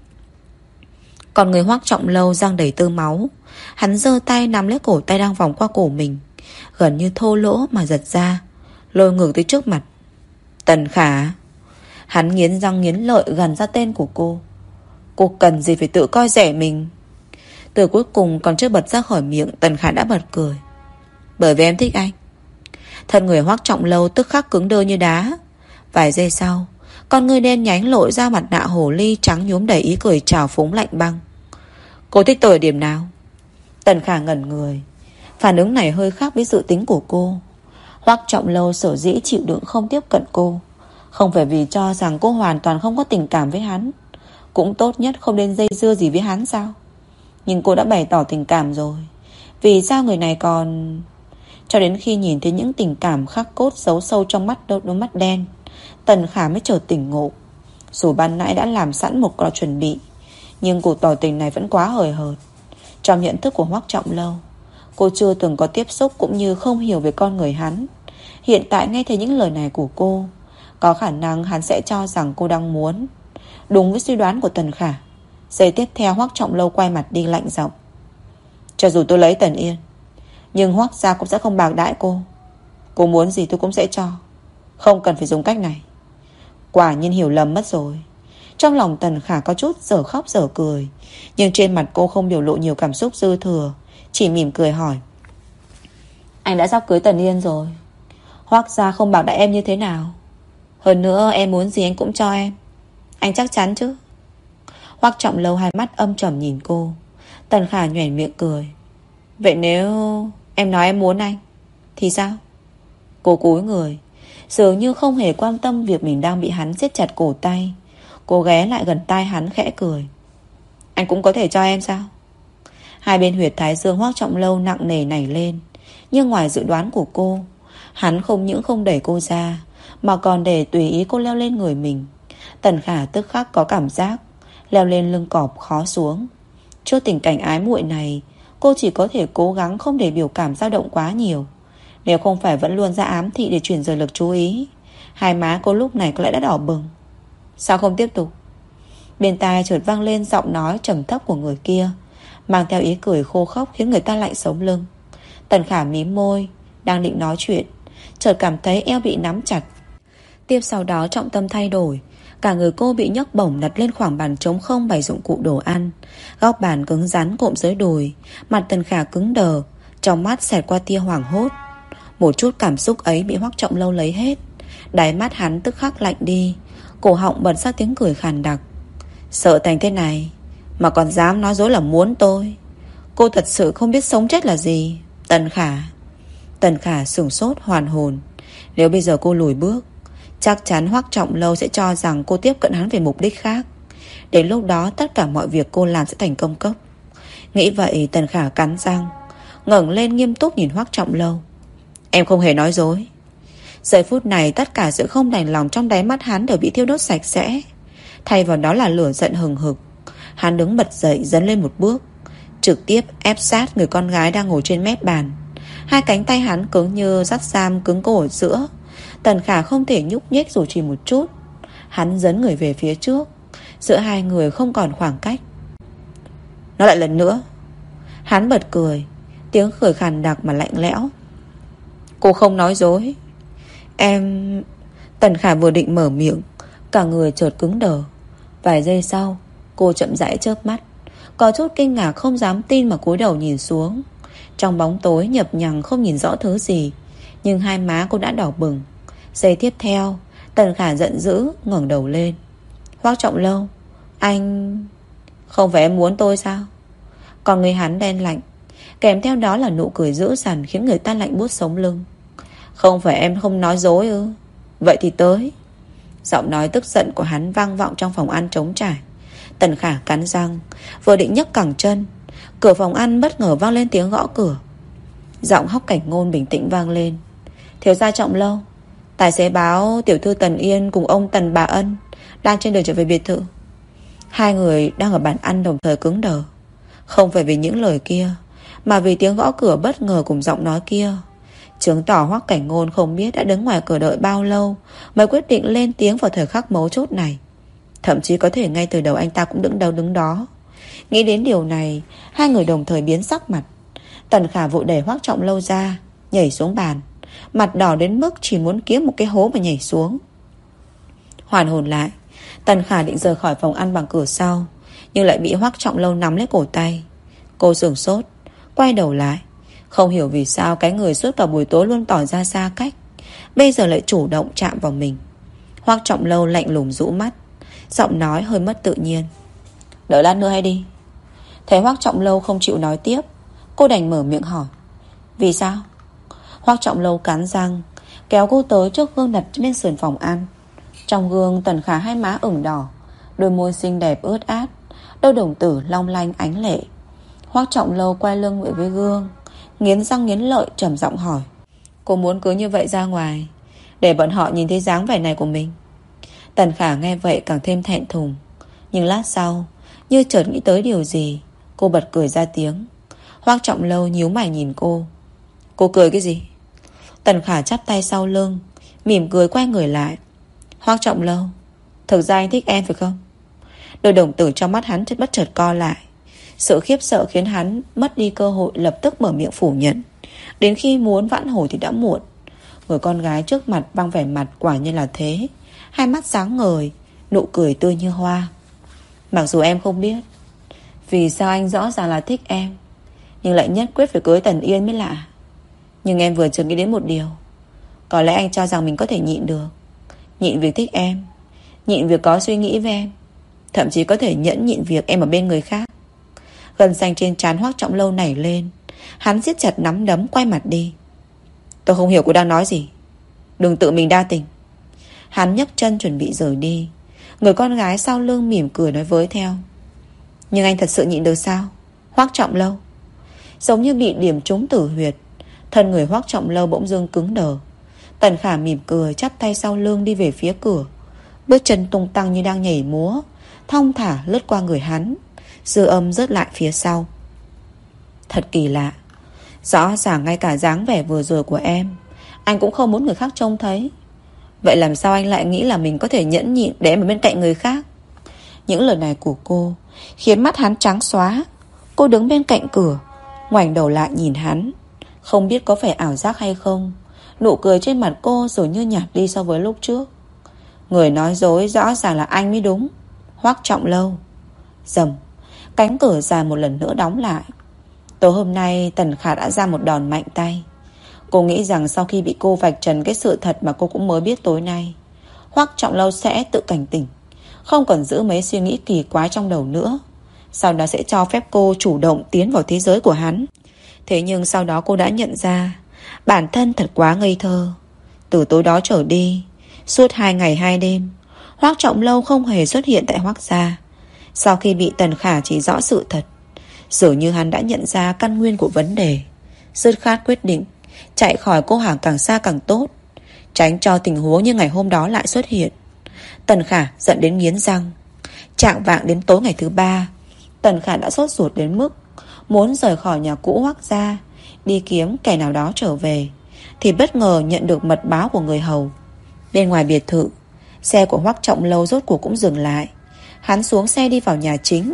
Còn người Hoắc Trọng Lâu răng đầy tơ máu. Hắn giơ tay nắm lấy cổ tay đang vòng qua cổ mình, gần như thô lỗ mà giật ra, lôi ngược tới trước mặt. Tần Khả. Hắn nghiến răng nghiến lợi gằn ra tên của cô. Cô cần gì phải tự coi rẻ mình? Từ cuối cùng còn chưa bật ra khỏi miệng, Tần Khả đã bật cười. Bởi vì em thích anh. Thân người Hoắc Trọng Lâu tức khắc cứng đơ như đá. Vài giây sau, con người đen nhánh lộ ra mặt nạ hồ ly trắng nhuốm đầy ý cười trào phúng lạnh băng. Cô thích tôi ở điểm nào? Tần Khả ngẩn người. Phản ứng này hơi khác với dự tính của cô. Hoắc Trọng Lâu sở dĩ chịu đựng không tiếp cận cô, không phải vì cho rằng cô hoàn toàn không có tình cảm với hắn. Cũng tốt nhất không nên dây dưa gì với hắn sao? Nhưng cô đã bày tỏ tình cảm rồi, vì sao người này còn... Cho đến khi nhìn thấy những tình cảm khắc cốt giấu sâu trong đôi mắt đen, Tần Khả mới chợt tỉnh ngộ. Dù ban nãy đã làm sẵn một cuộc chuẩn bị, nhưng cuộc tỏ tình này vẫn quá hời hợt. Trong nhận thức của Hoắc Trọng Lâu, cô chưa từng có tiếp xúc cũng như không hiểu về con người hắn. Hiện tại nghe thấy những lời này của cô, có khả năng hắn sẽ cho rằng cô đang muốn. Đúng với suy đoán của Tần Khả. Giây tiếp theo Hoắc Trọng Lâu quay mặt đi lạnh giọng. Cho dù tôi lấy Tần Yên, nhưng Hoắc gia cũng sẽ không bạc đãi cô. Cô muốn gì tôi cũng sẽ cho, không cần phải dùng cách này. Quả nhiên hiểu lầm mất rồi. Trong lòng Tần Khả có chút dở khóc dở cười, nhưng trên mặt cô không biểu lộ nhiều cảm xúc dư thừa, chỉ mỉm cười hỏi. Anh đã sắp cưới Tần Yên rồi, Hoắc gia không bạc đãi em như thế nào? Hơn nữa em muốn gì anh cũng cho em. Anh chắc chắn chứ? Hoắc Trọng Lâu hai mắt âm trầm nhìn cô. Tần Khả nhoẻn miệng cười. Vậy nếu em nói em muốn anh thì sao? Cô cúi người, dường như không hề quan tâm việc mình đang bị hắn siết chặt cổ tay. Cô ghé lại gần tai hắn khẽ cười. Anh cũng có thể cho em sao? Hai bên huyệt thái dương Hoắc Trọng Lâu nặng nề nảy lên. Nhưng ngoài dự đoán của cô, hắn không những không đẩy cô ra, mà còn để tùy ý cô leo lên người mình. Tần Khả tức khắc có cảm giác leo lên lưng cọp khó xuống. Trước tình cảnh ái muội này, cô chỉ có thể cố gắng không để biểu cảm dao động quá nhiều. Nếu không phải vẫn luôn ra ám thị để chuyển rời lực chú ý, hai má cô lúc này có lẽ đã đỏ bừng. Sao không tiếp tục? Bên tai chợt vang lên giọng nói trầm thấp của người kia, mang theo ý cười khô khốc khiến người ta lạnh sống lưng. Tần Khả mím môi, đang định nói chuyện, chợt cảm thấy eo bị nắm chặt. Tiếp sau đó trọng tâm thay đổi, cả người cô bị nhấc bổng đặt lên khoảng bàn trống không bày dụng cụ đồ ăn. Góc bàn cứng rắn cộm dưới đùi, mặt Tần Khả cứng đờ, trong mắt xẹt qua tia hoảng hốt. Một chút cảm xúc ấy bị Hoắc Trọng Lâu lấy hết. Đáy mắt hắn tức khắc lạnh đi, cổ họng bật ra tiếng cười khàn đặc. Sợ thành thế này mà còn dám nói dối là muốn tôi. Cô thật sự không biết sống chết là gì, Tần Khả. Tần Khả sửng sốt hoàn hồn. Nếu bây giờ cô lùi bước, chắc chắn Hoắc Trọng Lâu sẽ cho rằng cô tiếp cận hắn về mục đích khác. Đến lúc đó tất cả mọi việc cô làm sẽ thành công cốc. Nghĩ vậy Tần Khả cắn răng, ngẩng lên nghiêm túc nhìn Hoắc Trọng Lâu. Em không hề nói dối. Giây phút này tất cả sự không đành lòng trong đáy mắt hắn đều bị thiêu đốt sạch sẽ, thay vào đó là lửa giận hừng hực. Hắn đứng bật dậy dấn lên một bước, trực tiếp ép sát người con gái đang ngồi trên mép bàn. Hai cánh tay hắn cứng như dắt giam cứng cổ ở giữa. Tần Khả không thể nhúc nhích dù chỉ một chút. Hắn dấn người về phía trước, giữa hai người không còn khoảng cách. Nói lại lần nữa. Hắn bật cười, tiếng cười khàn đặc mà lạnh lẽo. Cô không nói dối. Em... Tần Khả vừa định mở miệng, cả người chợt cứng đờ. Vài giây sau, cô chậm rãi chớp mắt, có chút kinh ngạc không dám tin mà cúi đầu nhìn xuống. Trong bóng tối nhập nhằng không nhìn rõ thứ gì, nhưng hai má cô đã đỏ bừng. Giây tiếp theo, Tần Khả giận dữ ngẩng đầu lên. Hoắc Trọng Lâu, anh... Không phải em muốn tôi sao? Còn người hắn đen lạnh, kèm theo đó là nụ cười dữ dằn khiến người ta lạnh buốt sống lưng. Không phải em không nói dối ư? Vậy thì tới. Giọng nói tức giận của hắn vang vọng trong phòng ăn trống trải. Tần Khả cắn răng, vừa định nhấc cẳng chân, cửa phòng ăn bất ngờ vang lên tiếng gõ cửa. Giọng Hoắc Cảnh Ngôn bình tĩnh vang lên. Thiếu gia Trọng Lâu, tài xế báo tiểu thư Tần Yên cùng ông Tần Bà Ân đang trên đường trở về biệt thự. Hai người đang ở bàn ăn đồng thời cứng đờ. Không phải vì những lời kia, mà vì tiếng gõ cửa bất ngờ cùng giọng nói kia, chứng tỏ Hoắc Cảnh Ngôn không biết đã đứng ngoài cửa đợi bao lâu mới quyết định lên tiếng vào thời khắc mấu chốt này. Thậm chí có thể ngay từ đầu anh ta cũng đứng đó. Nghĩ đến điều này, hai người đồng thời biến sắc mặt. Tần Khả vội đẩy Hoắc Trọng Lâu ra, nhảy xuống bàn, mặt đỏ đến mức chỉ muốn kiếm một cái hố mà nhảy xuống. Hoàn hồn lại, Tần Khả định rời khỏi phòng ăn bằng cửa sau, nhưng lại bị Hoắc Trọng Lâu nắm lấy cổ tay. Cô sửng sốt, quay đầu lại, không hiểu vì sao cái người suốt cả buổi tối luôn tỏ ra xa cách bây giờ lại chủ động chạm vào mình. Hoắc Trọng Lâu lạnh lùng rũ mắt, giọng nói hơi mất tự nhiên. Đợi lát nữa hay đi. Thấy Hoắc Trọng Lâu không chịu nói tiếp, cô đành mở miệng hỏi. Vì sao? Hoắc Trọng Lâu cắn răng, kéo cô tới trước gương đặt bên sườn phòng ăn. Trong gương Tần Khả hai má ửng đỏ, đôi môi xinh đẹp ướt át, đôi đồng tử long lanh ánh lệ. Hoắc Trọng Lâu quay lưng lại với gương, nghiến răng nghiến lợi trầm giọng hỏi. Cô muốn cứ như vậy ra ngoài, để bọn họ nhìn thấy dáng vẻ này của mình? Tần Khả nghe vậy càng thêm thẹn thùng, nhưng lát sau như chợt nghĩ tới điều gì, cô bật cười ra tiếng. Hoắc Trọng Lâu nhíu mày nhìn cô. Cô cười cái gì? Tần Khả chắp tay sau lưng, mỉm cười quay người lại. Hoắc Trọng Lâu, thực ra anh thích em phải không? Đôi đồng tử trong mắt hắn bất chợt co lại. Sự khiếp sợ khiến hắn mất đi cơ hội lập tức mở miệng phủ nhận. Đến khi muốn vãn hồi thì đã muộn. Người con gái trước mặt băng vẻ mặt quả nhiên là thế, hai mắt sáng ngời, nụ cười tươi như hoa. Mặc dù em không biết vì sao anh rõ ràng là thích em, nhưng lại nhất quyết phải cưới Tần Yên mới lạ. Nhưng em vừa chợt nghĩ đến một điều. Có lẽ anh cho rằng mình có thể nhịn được, nhịn việc thích em, nhịn việc có suy nghĩ với em, thậm chí có thể nhẫn nhịn việc em ở bên người khác. Gân xanh trên trán Hoắc Trọng Lâu nảy lên, hắn siết chặt nắm đấm quay mặt đi. Tôi không hiểu cô đang nói gì, đừng tự mình đa tình. Hắn nhấc chân chuẩn bị rời đi. Người con gái sau lưng mỉm cười nói với theo. Nhưng anh thật sự nhịn được sao, Hoắc Trọng Lâu? Giống như bị điểm trúng tử huyệt, thân người Hoắc Trọng Lâu bỗng dưng cứng đờ. Tần Khả mỉm cười chắp tay sau lưng đi về phía cửa, bước chân tung tăng như đang nhảy múa, thong thả lướt qua người hắn, dư âm rớt lại phía sau. Thật kỳ lạ, rõ ràng ngay cả dáng vẻ vừa rồi của em anh cũng không muốn người khác trông thấy. Vậy làm sao anh lại nghĩ là mình có thể nhẫn nhịn để em ở bên cạnh người khác? Những lời này của cô khiến mắt hắn trắng xóa. Cô đứng bên cạnh cửa, ngoảnh đầu lại nhìn hắn. Không biết có phải ảo giác hay không, nụ cười trên mặt cô rồi như nhạt đi so với lúc trước. Người nói dối rõ ràng là anh mới đúng, Hoắc Trọng Lâu. Rầm, cánh cửa dài một lần nữa đóng lại. Tối hôm nay Tần Khả đã ra một đòn mạnh tay. Cô nghĩ rằng sau khi bị cô vạch trần cái sự thật mà cô cũng mới biết tối nay, Hoắc Trọng Lâu sẽ tự cảnh tỉnh, không còn giữ mấy suy nghĩ kỳ quái trong đầu nữa. Sau đó sẽ cho phép cô chủ động tiến vào thế giới của hắn. Thế nhưng sau đó cô đã nhận ra bản thân thật quá ngây thơ. Từ tối đó trở đi, suốt 2 ngày 2 đêm, Hoắc Trọng Lâu không hề xuất hiện tại Hoắc gia. Sau khi bị Tần Khả chỉ rõ sự thật, dường như hắn đã nhận ra căn nguyên của vấn đề, dứt khoát quyết định chạy khỏi cô hàng càng xa càng tốt, tránh cho tình huống như ngày hôm đó lại xuất hiện. Tần Khả giận đến nghiến răng. Chạng vạng đến tối ngày thứ 3, Tần Khả đã sốt ruột đến mức muốn rời khỏi nhà cũ Hoắc gia, đi kiếm kẻ nào đó trở về, thì bất ngờ nhận được mật báo của người hầu. Bên ngoài biệt thự, xe của Hoắc Trọng Lâu rốt cuộc cũng dừng lại. Hắn xuống xe đi vào nhà chính.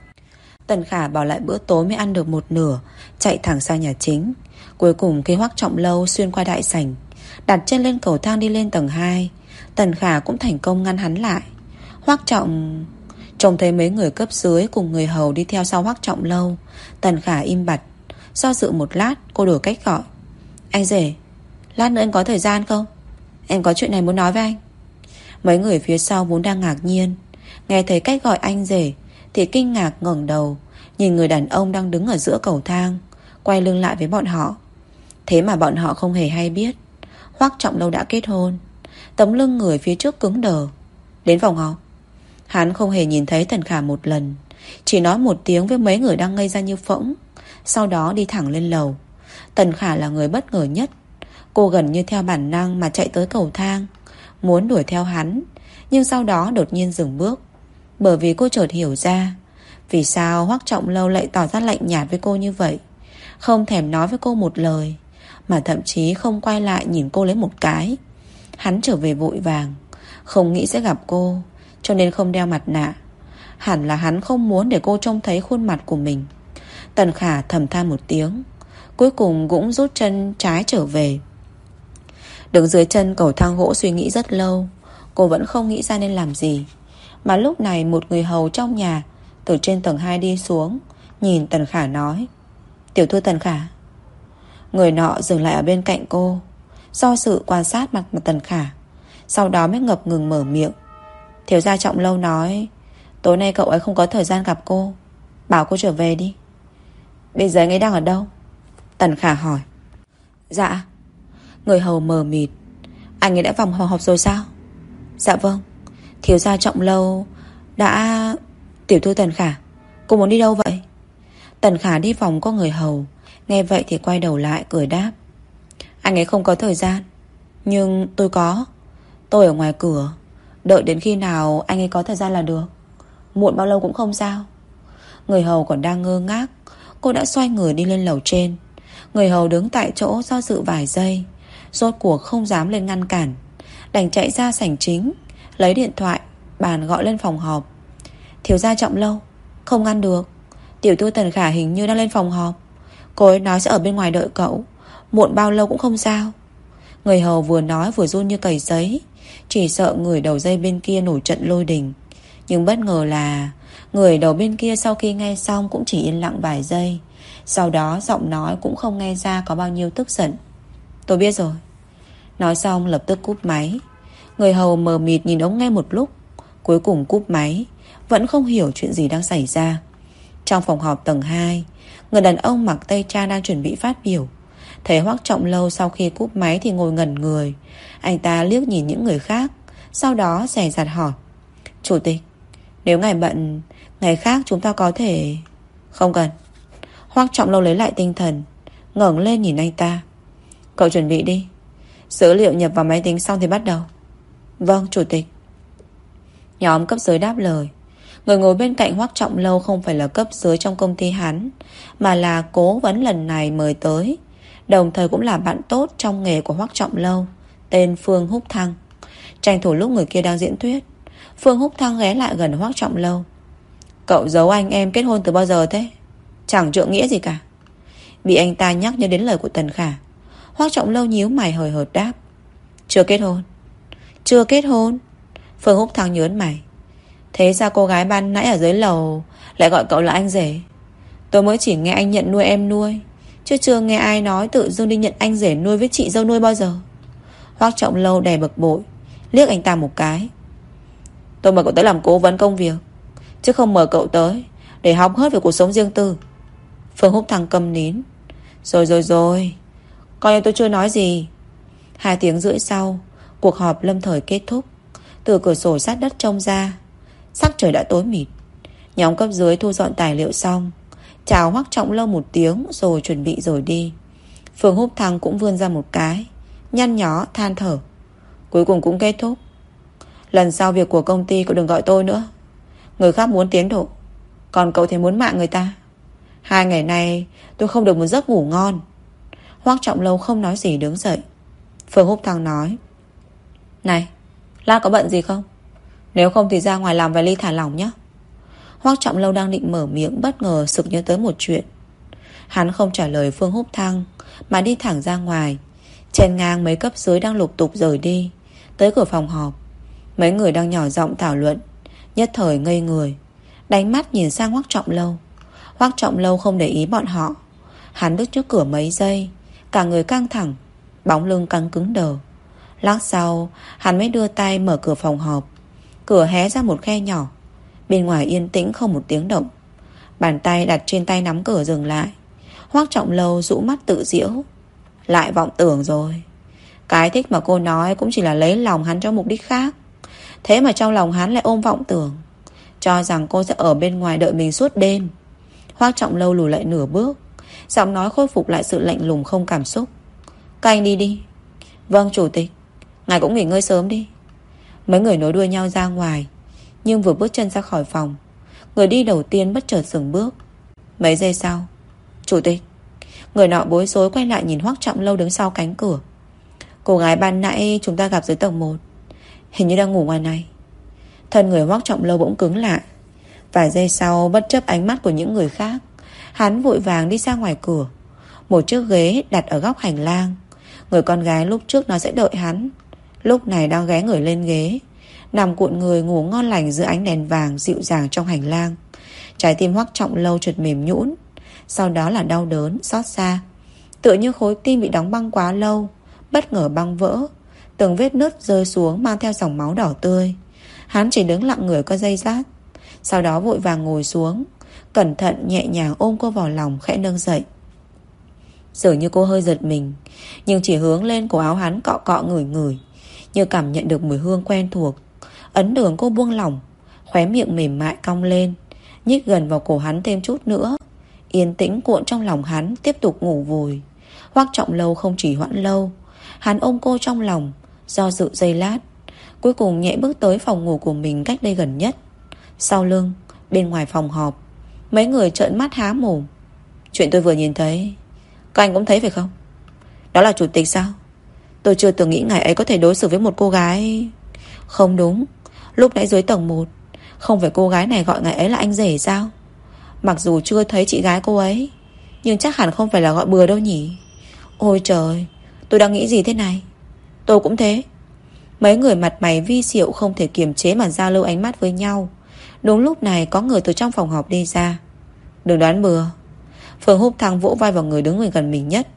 Tần Khả bỏ lại bữa tối mới ăn được một nửa, chạy thẳng sang nhà chính. Cuối cùng khi Hoắc Trọng Lâu xuyên qua đại sảnh, đặt chân lên cầu thang đi lên tầng 2, Tần Khả cũng thành công ngăn hắn lại. Hoắc Trọng... Trông thấy mấy người cấp dưới cùng người hầu đi theo sau Hoắc Trọng Lâu, Tần Khả im bặt. Do dự một lát, cô đổi cách gọi. Anh rể, lát nữa anh có thời gian không? Em có chuyện này muốn nói với anh. Mấy người phía sau vốn đang ngạc nhiên, nghe thấy cách gọi anh rể thì kinh ngạc ngẩng đầu, nhìn người đàn ông đang đứng ở giữa cầu thang, quay lưng lại với bọn họ. Thế mà bọn họ không hề hay biết Hoắc Trọng Lâu đã kết hôn. Tấm lưng người phía trước cứng đờ. Đến phòng họp. Hắn không hề nhìn thấy Tần Khả một lần, chỉ nói một tiếng với mấy người đang ngây ra như phỗng, sau đó đi thẳng lên lầu. Tần Khả là người bất ngờ nhất. Cô gần như theo bản năng mà chạy tới cầu thang, muốn đuổi theo hắn, nhưng sau đó đột nhiên dừng bước. Bởi vì cô chợt hiểu ra vì sao Hoắc Trọng Lâu lại tỏ ra lạnh nhạt với cô như vậy, không thèm nói với cô một lời, mà thậm chí không quay lại nhìn cô lấy một cái. Hắn trở về vội vàng, không nghĩ sẽ gặp cô, cho nên không đeo mặt nạ. Hẳn là hắn không muốn để cô trông thấy khuôn mặt của mình. Tần Khả thầm than một tiếng, cuối cùng cũng rút chân trái trở về. Đứng dưới chân cầu thang gỗ suy nghĩ rất lâu, cô vẫn không nghĩ ra nên làm gì. Mà lúc này một người hầu trong nhà từ trên tầng 2 đi xuống, nhìn Tần Khả nói: Tiểu thư Tần Khả. Người nọ dừng lại ở bên cạnh cô, do sự quan sát mặt Tần Khả, sau đó mới ngập ngừng mở miệng: Thiếu gia Trọng Lâu nói tối nay cậu ấy không có thời gian gặp cô, bảo cô trở về đi. Bây giờ anh ấy đang ở đâu? Tần Khả hỏi. Dạ. Người hầu mờ mịt. Anh ấy đã vào phòng họp rồi sao? Dạ vâng. Thiếu gia Trọng Lâu đã... Tiểu thư Tần Khả, cô muốn đi đâu vậy? Tần Khả đi vòng có người hầu, nghe vậy thì quay đầu lại cười đáp: Anh ấy không có thời gian, nhưng tôi có. Tôi ở ngoài cửa, đợi đến khi nào anh ấy có thời gian là được. Muộn bao lâu cũng không sao. Người hầu còn đang ngơ ngác, cô đã xoay người đi lên lầu trên. Người hầu đứng tại chỗ do dự vài giây, rốt cuộc không dám lên ngăn cản, đành chạy ra sảnh chính, lấy điện thoại bàn gọi lên phòng họp. Thiếu gia Trọng Lâu, không ngăn được. Tiểu thư Tần Khả hình như đang lên phòng họp. Cô ấy nói sẽ ở bên ngoài đợi cậu, muộn bao lâu cũng không sao. Người hầu vừa nói vừa run như cầy giấy, chỉ sợ người đầu dây bên kia nổi trận lôi đình. Nhưng bất ngờ là người đầu bên kia sau khi nghe xong cũng chỉ yên lặng vài giây, sau đó giọng nói cũng không nghe ra có bao nhiêu tức giận. Tôi biết rồi. Nói xong lập tức cúp máy. Người hầu mờ mịt nhìn ống nghe một lúc, cuối cùng cúp máy, vẫn không hiểu chuyện gì đang xảy ra. Trong phòng họp tầng 2, người đàn ông mặc tây trang đang chuẩn bị phát biểu. Thấy Hoắc Trọng Lâu sau khi cúp máy thì ngồi ngẩn người. Anh ta liếc nhìn những người khác, sau đó dè dặt hỏi: Chủ tịch, nếu ngài bận, ngày khác chúng ta có thể... Không cần. Hoắc Trọng Lâu lấy lại tinh thần, ngẩng lên nhìn anh ta. Cậu chuẩn bị đi, dữ liệu nhập vào máy tính xong thì bắt đầu. Vâng, chủ tịch. Nhóm cấp dưới đáp lời. Người ngồi bên cạnh Hoắc Trọng Lâu không phải là cấp dưới trong công ty hắn, mà là cố vấn lần này mời tới, đồng thời cũng là bạn tốt trong nghề của Hoắc Trọng Lâu, tên Phương Húc Thăng. Tranh thủ lúc người kia đang diễn thuyết, Phương Húc Thăng ghé lại gần Hoắc Trọng Lâu. Cậu giấu anh em kết hôn từ bao giờ thế? Chẳng trượng nghĩa gì cả. Bị anh ta nhắc nhớ đến lời của Tần Khả, Hoắc Trọng Lâu nhíu mày hời hợt đáp: Chưa kết hôn. Chưa kết hôn? Phương Húc Thăng nhớn mày. Thế sao cô gái ban nãy ở dưới lầu lại gọi cậu là anh rể? Tôi mới chỉ nghe anh nhận nuôi em nuôi, chứ chưa nghe ai nói tự dưng đi nhận anh rể nuôi với chị dâu nuôi bao giờ. Hoắc Trọng Lâu đè bực bội, liếc anh ta một cái. Tôi mời cậu tới làm cố vấn công việc, chứ không mời cậu tới để hóng hớt về cuộc sống riêng tư. Phương Húc Thăng câm nín. Rồi, coi như tôi chưa nói gì. 2 tiếng rưỡi sau, cuộc họp lâm thời kết thúc. Từ cửa sổ sát đất trông ra, sắc trời đã tối mịt. Nhóm cấp dưới thu dọn tài liệu xong, chào Hoắc Trọng Lâu một tiếng rồi chuẩn bị rời đi. Phương Húc Thăng cũng vươn ra một cái, nhăn nhó than thở. Cuối cùng cũng kết thúc. Lần sau việc của công ty cậu đừng gọi tôi nữa. Người khác muốn tiến độ, còn cậu thì muốn mạng người ta. 2 ngày nay tôi không được một giấc ngủ ngon. Hoắc Trọng Lâu không nói gì đứng dậy. Phương Húc Thăng nói: Này, lát có bận gì không? Nếu không thì ra ngoài làm vài ly thả lỏng nhé. Hoắc Trọng Lâu đang định mở miệng, bất ngờ sực nhớ tới một chuyện. Hắn không trả lời Phương Húc Thăng mà đi thẳng ra ngoài, chen ngang mấy cấp dưới đang lục tục rời đi. Tới cửa phòng họp, mấy người đang nhỏ giọng thảo luận, nhất thời ngây người, đánh mắt nhìn sang Hoắc Trọng Lâu. Hoắc Trọng Lâu không để ý bọn họ. Hắn đứng trước cửa mấy giây, cả người căng thẳng, bóng lưng căng cứng đờ. Lát sau hắn mới đưa tay mở cửa phòng họp. Cửa hé ra một khe nhỏ, bên ngoài yên tĩnh không một tiếng động. Bàn tay đặt trên tay nắm cửa dừng lại. Hoắc Trọng Lâu rũ mắt tự giễu. Lại vọng tưởng rồi. Cái thích mà cô nói cũng chỉ là lấy lòng hắn cho mục đích khác. Thế mà trong lòng hắn lại ôm vọng tưởng, cho rằng cô sẽ ở bên ngoài đợi mình suốt đêm. Hoắc Trọng Lâu lùi lại nửa bước, giọng nói khôi phục lại sự lạnh lùng không cảm xúc. Các anh đi đi. Vâng chủ tịch. Ngài cũng nghỉ ngơi sớm đi. Mấy người nối đuôi nhau ra ngoài, nhưng vừa bước chân ra khỏi phòng, người đi đầu tiên bất chợt dừng bước. Mấy giây sau, chủ tịch. Người nọ bối rối quay lại nhìn Hoắc Trọng Lâu đứng sau cánh cửa. Cô gái ban nãy chúng ta gặp dưới tầng 1 hình như đang ngủ ngoài này. Thân người Hoắc Trọng Lâu bỗng cứng lại. Vài giây sau, bất chấp ánh mắt của những người khác, hắn vội vàng đi ra ngoài cửa. Một chiếc ghế đặt ở góc hành lang. Người con gái lúc trước nó sẽ đợi hắn, lúc này đang ghé người lên ghế, nằm cuộn người ngủ ngon lành dưới ánh đèn vàng dịu dàng trong hành lang. Trái tim Hoắc Trọng Lâu chợt mềm nhũn, sau đó là đau đớn, xót xa. Tựa như khối tim bị đóng băng quá lâu, bất ngờ băng vỡ, từng vết nứt rơi xuống mang theo dòng máu đỏ tươi. Hắn chỉ đứng lặng người có giây lát, sau đó vội vàng ngồi xuống, cẩn thận nhẹ nhàng ôm cô vào lòng, khẽ nâng dậy. Dường như cô hơi giật mình, nhưng chỉ hướng lên cổ áo hắn cọ cọ ngửi ngửi, như cảm nhận được mùi hương quen thuộc. Ấn đường cô buông lỏng, khóe miệng mềm mại cong lên, nhích gần vào cổ hắn thêm chút nữa. Yên tĩnh cuộn trong lòng hắn, tiếp tục ngủ vùi. Hoắc Trọng Lâu không chỉ hoãn lâu, hắn ôm cô trong lòng, do dự giây lát, cuối cùng nhẹ bước tới phòng ngủ của mình cách đây gần nhất. Sau lưng, bên ngoài phòng họp, mấy người trợn mắt há mồm. Chuyện tôi vừa nhìn thấy, các anh cũng thấy phải không? Đó là chủ tịch sao? Tôi chưa từng nghĩ ngài ấy có thể đối xử với một cô gái. Không đúng, lúc nãy dưới tầng 1, không phải cô gái này gọi ngài ấy là anh rể sao? Mặc dù chưa thấy chị gái cô ấy, nhưng chắc hẳn không phải là gọi bừa đâu nhỉ. Ôi trời, tôi đang nghĩ gì thế này? Tôi cũng thế. Mấy người mặt mày vi diệu không thể kiềm chế mà giao lưu ánh mắt với nhau. Đúng lúc này có người từ trong phòng họp đi ra. Đừng đoán bừa. Phương Húc Thăng vỗ vai vào người đứng gần mình nhất.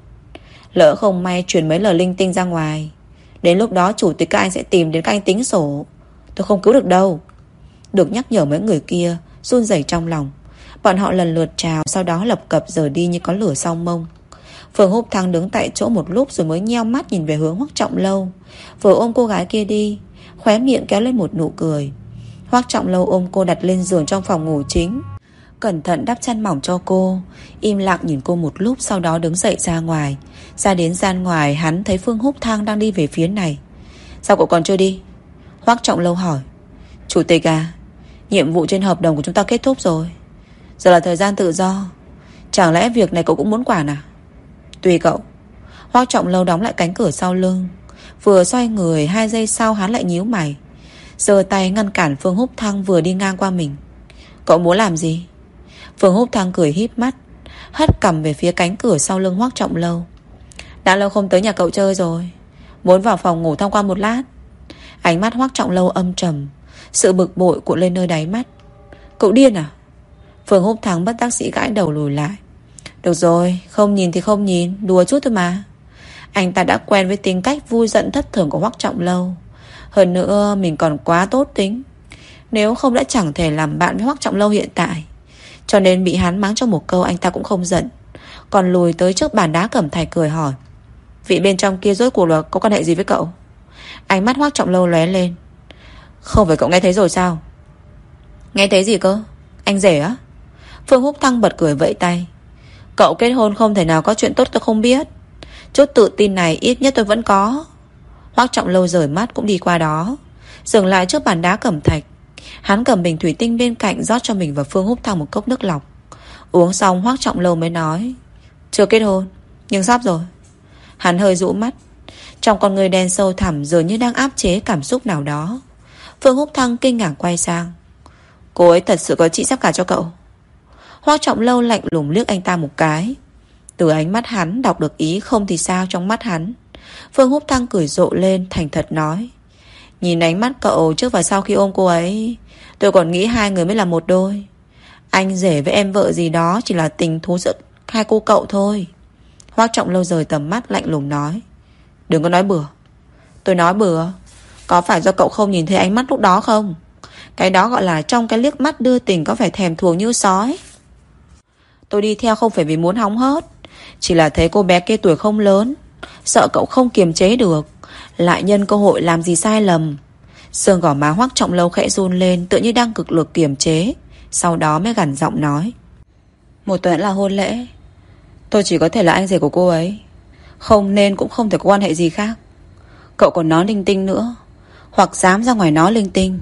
Lỡ không may truyền mấy lời linh tinh ra ngoài, đến lúc đó chủ tịch các anh sẽ tìm đến các anh tính sổ. Tôi không cứu được đâu. Được nhắc nhở mấy người kia run rẩy trong lòng. Bọn họ lần lượt chào, sau đó lập cập rời đi như có lửa sau mông. Phương Húc Thăng đứng tại chỗ một lúc rồi mới nheo mắt nhìn về hướng Hoắc Trọng Lâu, vừa ôm cô gái kia đi, khóe miệng kéo lên một nụ cười. Hoắc Trọng Lâu ôm cô đặt lên giường trong phòng ngủ chính, cẩn thận đắp chăn mỏng cho cô, im lặng nhìn cô một lúc, sau đó đứng dậy ra ngoài. Ra đến gian ngoài, hắn thấy Phương Húc Thăng đang đi về phía này. Sao cậu còn chưa đi? Hoắc Trọng Lâu hỏi. Chủ tịch à, nhiệm vụ trên hợp đồng của chúng ta kết thúc rồi, giờ là thời gian tự do. Chẳng lẽ việc này cậu cũng muốn quản à? Tùy cậu. Hoắc Trọng Lâu đóng lại cánh cửa sau lưng, vừa xoay người, 2 giây sau hắn lại nhíu mày, giơ tay ngăn cản Phương Húc Thăng vừa đi ngang qua mình. Cậu muốn làm gì? Phương Húc Thăng cười híp mắt, hất cằm về phía cánh cửa sau lưng Hoắc Trọng Lâu. Đã lâu không tới nhà cậu chơi rồi, muốn vào phòng ngủ tham quan một lát. Ánh mắt Hoắc Trọng Lâu âm trầm, sự bực bội cuộn lên nơi đáy mắt. Cậu điên à? Phương Húc Thăng bất đắc dĩ gãi đầu lùi lại. Được rồi, không nhìn thì không nhìn, đùa chút thôi mà. Anh ta đã quen với tính cách vui giận thất thường của Hoắc Trọng Lâu. Hơn nữa mình còn quá tốt tính, nếu không đã chẳng thể làm bạn với Hoắc Trọng Lâu hiện tại. Cho nên bị hắn mắng cho một câu anh ta cũng không giận, còn lùi tới trước bàn đá cẩm thạch cười hỏi. Vị bên trong kia rốt cuộc là có quan hệ gì với cậu? Ánh mắt Hoắc Trọng Lâu lóe lên. Không phải cậu nghe thấy rồi sao? Nghe thấy gì cơ? Anh rể á? Phương Húc Thăng bật cười vẫy tay. Cậu kết hôn không thể nào có chuyện tốt tôi không biết. Chút tự tin này ít nhất tôi vẫn có. Hoắc Trọng Lâu rời mắt cũng đi qua đó, dừng lại trước bàn đá cẩm thạch. Hắn cầm bình thủy tinh bên cạnh rót cho mình và Phương Húc Thăng một cốc nước lọc. Uống xong Hoắc Trọng Lâu mới nói. Chưa kết hôn, nhưng sắp rồi. Hắn hơi rũ mắt, trong con người đen sâu thẳm dường như đang áp chế cảm xúc nào đó. Phương Húc Thăng kinh ngạc quay sang. Cô ấy thật sự có chị sắp cả cho cậu? Hoắc Trọng Lâu lạnh lùng liếc anh ta một cái. Từ ánh mắt hắn đọc được ý không thì sao trong mắt hắn. Phương Húc Thăng cười rộ lên, thành thật nói. Nhìn ánh mắt cậu trước và sau khi ôm cô ấy, tôi còn nghĩ hai người mới là một đôi. Anh rể với em vợ gì đó chỉ là tình thú giữa hai cô cậu thôi. Hoắc Trọng Lâu rời tầm mắt lạnh lùng nói. Đừng có nói bừa. Tôi nói bừa? Có phải do cậu không nhìn thấy ánh mắt lúc đó không? Cái đó gọi là trong cái liếc mắt đưa tình có phải thèm thuồng như sói. Tôi đi theo không phải vì muốn hóng hớt, chỉ là thấy cô bé kia tuổi không lớn, sợ cậu không kiềm chế được, lại nhân cơ hội làm gì sai lầm. Xương gò má Hoắc Trọng Lâu khẽ run lên, tựa như đang cực lực kiềm chế. Sau đó mới gằn giọng nói: một tuần là hôn lễ, tôi chỉ có thể là anh rể của cô ấy, không nên cũng không thể có quan hệ gì khác. Cậu còn nói linh tinh nữa, hoặc dám ra ngoài nói linh tinh.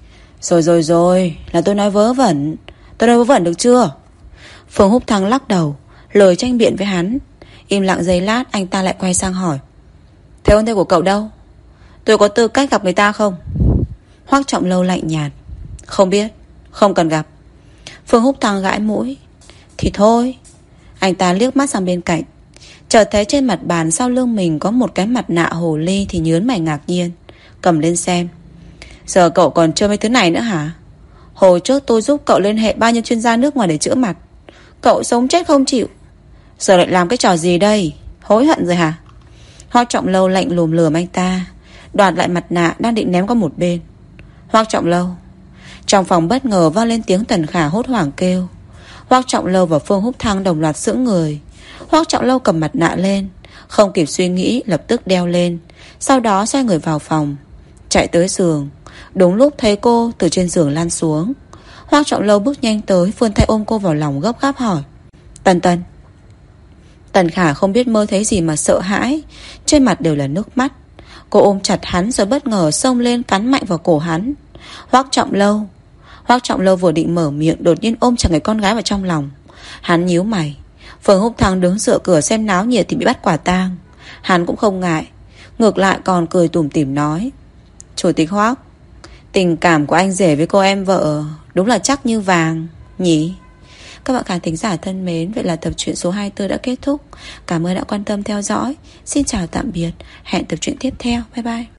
Rồi, là tôi nói vớ vẩn. Tôi nói vớ vẩn được chưa? Phương Húc Thăng lắc đầu, lời tranh biện với hắn. Im lặng giây lát, anh ta lại quay sang hỏi: thế hôn thê của cậu đâu? Tôi có tư cách gặp người ta không? Hoắc Trọng Lâu lạnh nhạt: không biết, không cần gặp. Phương Húc Thăng gãi mũi: thì thôi. Anh ta liếc mắt sang bên cạnh, chợt thấy trên mặt bàn sau lưng mình có một cái mặt nạ hồ ly thì nhớn mày ngạc nhiên, cầm lên xem. Giờ cậu còn chơi mấy thứ này nữa hả? Hồi trước tôi giúp cậu liên hệ bao nhiêu chuyên gia nước ngoài để chữa mặt, cậu sống chết không chịu. Giờ lại làm cái trò gì đây? Hối hận rồi hả? Hoắc Trọng Lâu lạnh lùng lườm anh ta, đoạt lại mặt nạ đang định ném qua một bên. Hoắc Trọng Lâu. Trong phòng bất ngờ vang lên tiếng Tần Khả hốt hoảng kêu. Hoắc Trọng Lâu và Phương Húc Thăng đồng loạt sững người. Hoắc Trọng Lâu cầm mặt nạ lên, không kịp suy nghĩ lập tức đeo lên, sau đó xoay người vào phòng, chạy tới giường. Đúng lúc thấy cô từ trên giường lăn xuống. Hoắc Trọng Lâu bước nhanh tới, vươn tay ôm cô vào lòng, gấp gáp hỏi: Tần Tần. Tần Khả không biết mơ thấy gì mà sợ hãi, trên mặt đều là nước mắt. Cô ôm chặt hắn rồi bất ngờ xông lên cắn mạnh vào cổ hắn. Hoắc Trọng Lâu vừa định mở miệng, đột nhiên ôm chặt người con gái vào trong lòng. Hắn nhíu mày. Phương Húc Thăng đứng dựa cửa xem náo nhiệt thì bị bắt quả tang. Hắn cũng không ngại, ngược lại còn cười tủm tỉm nói: Chủ tịch Hoắc, tình cảm của anh rể với cô em vợ đúng là chắc như vàng nhỉ. Các bạn khán thính giả thân mến, vậy là tập truyện số 24 đã kết thúc. Cảm ơn đã quan tâm theo dõi. Xin chào tạm biệt, hẹn tập truyện tiếp theo. Bye bye.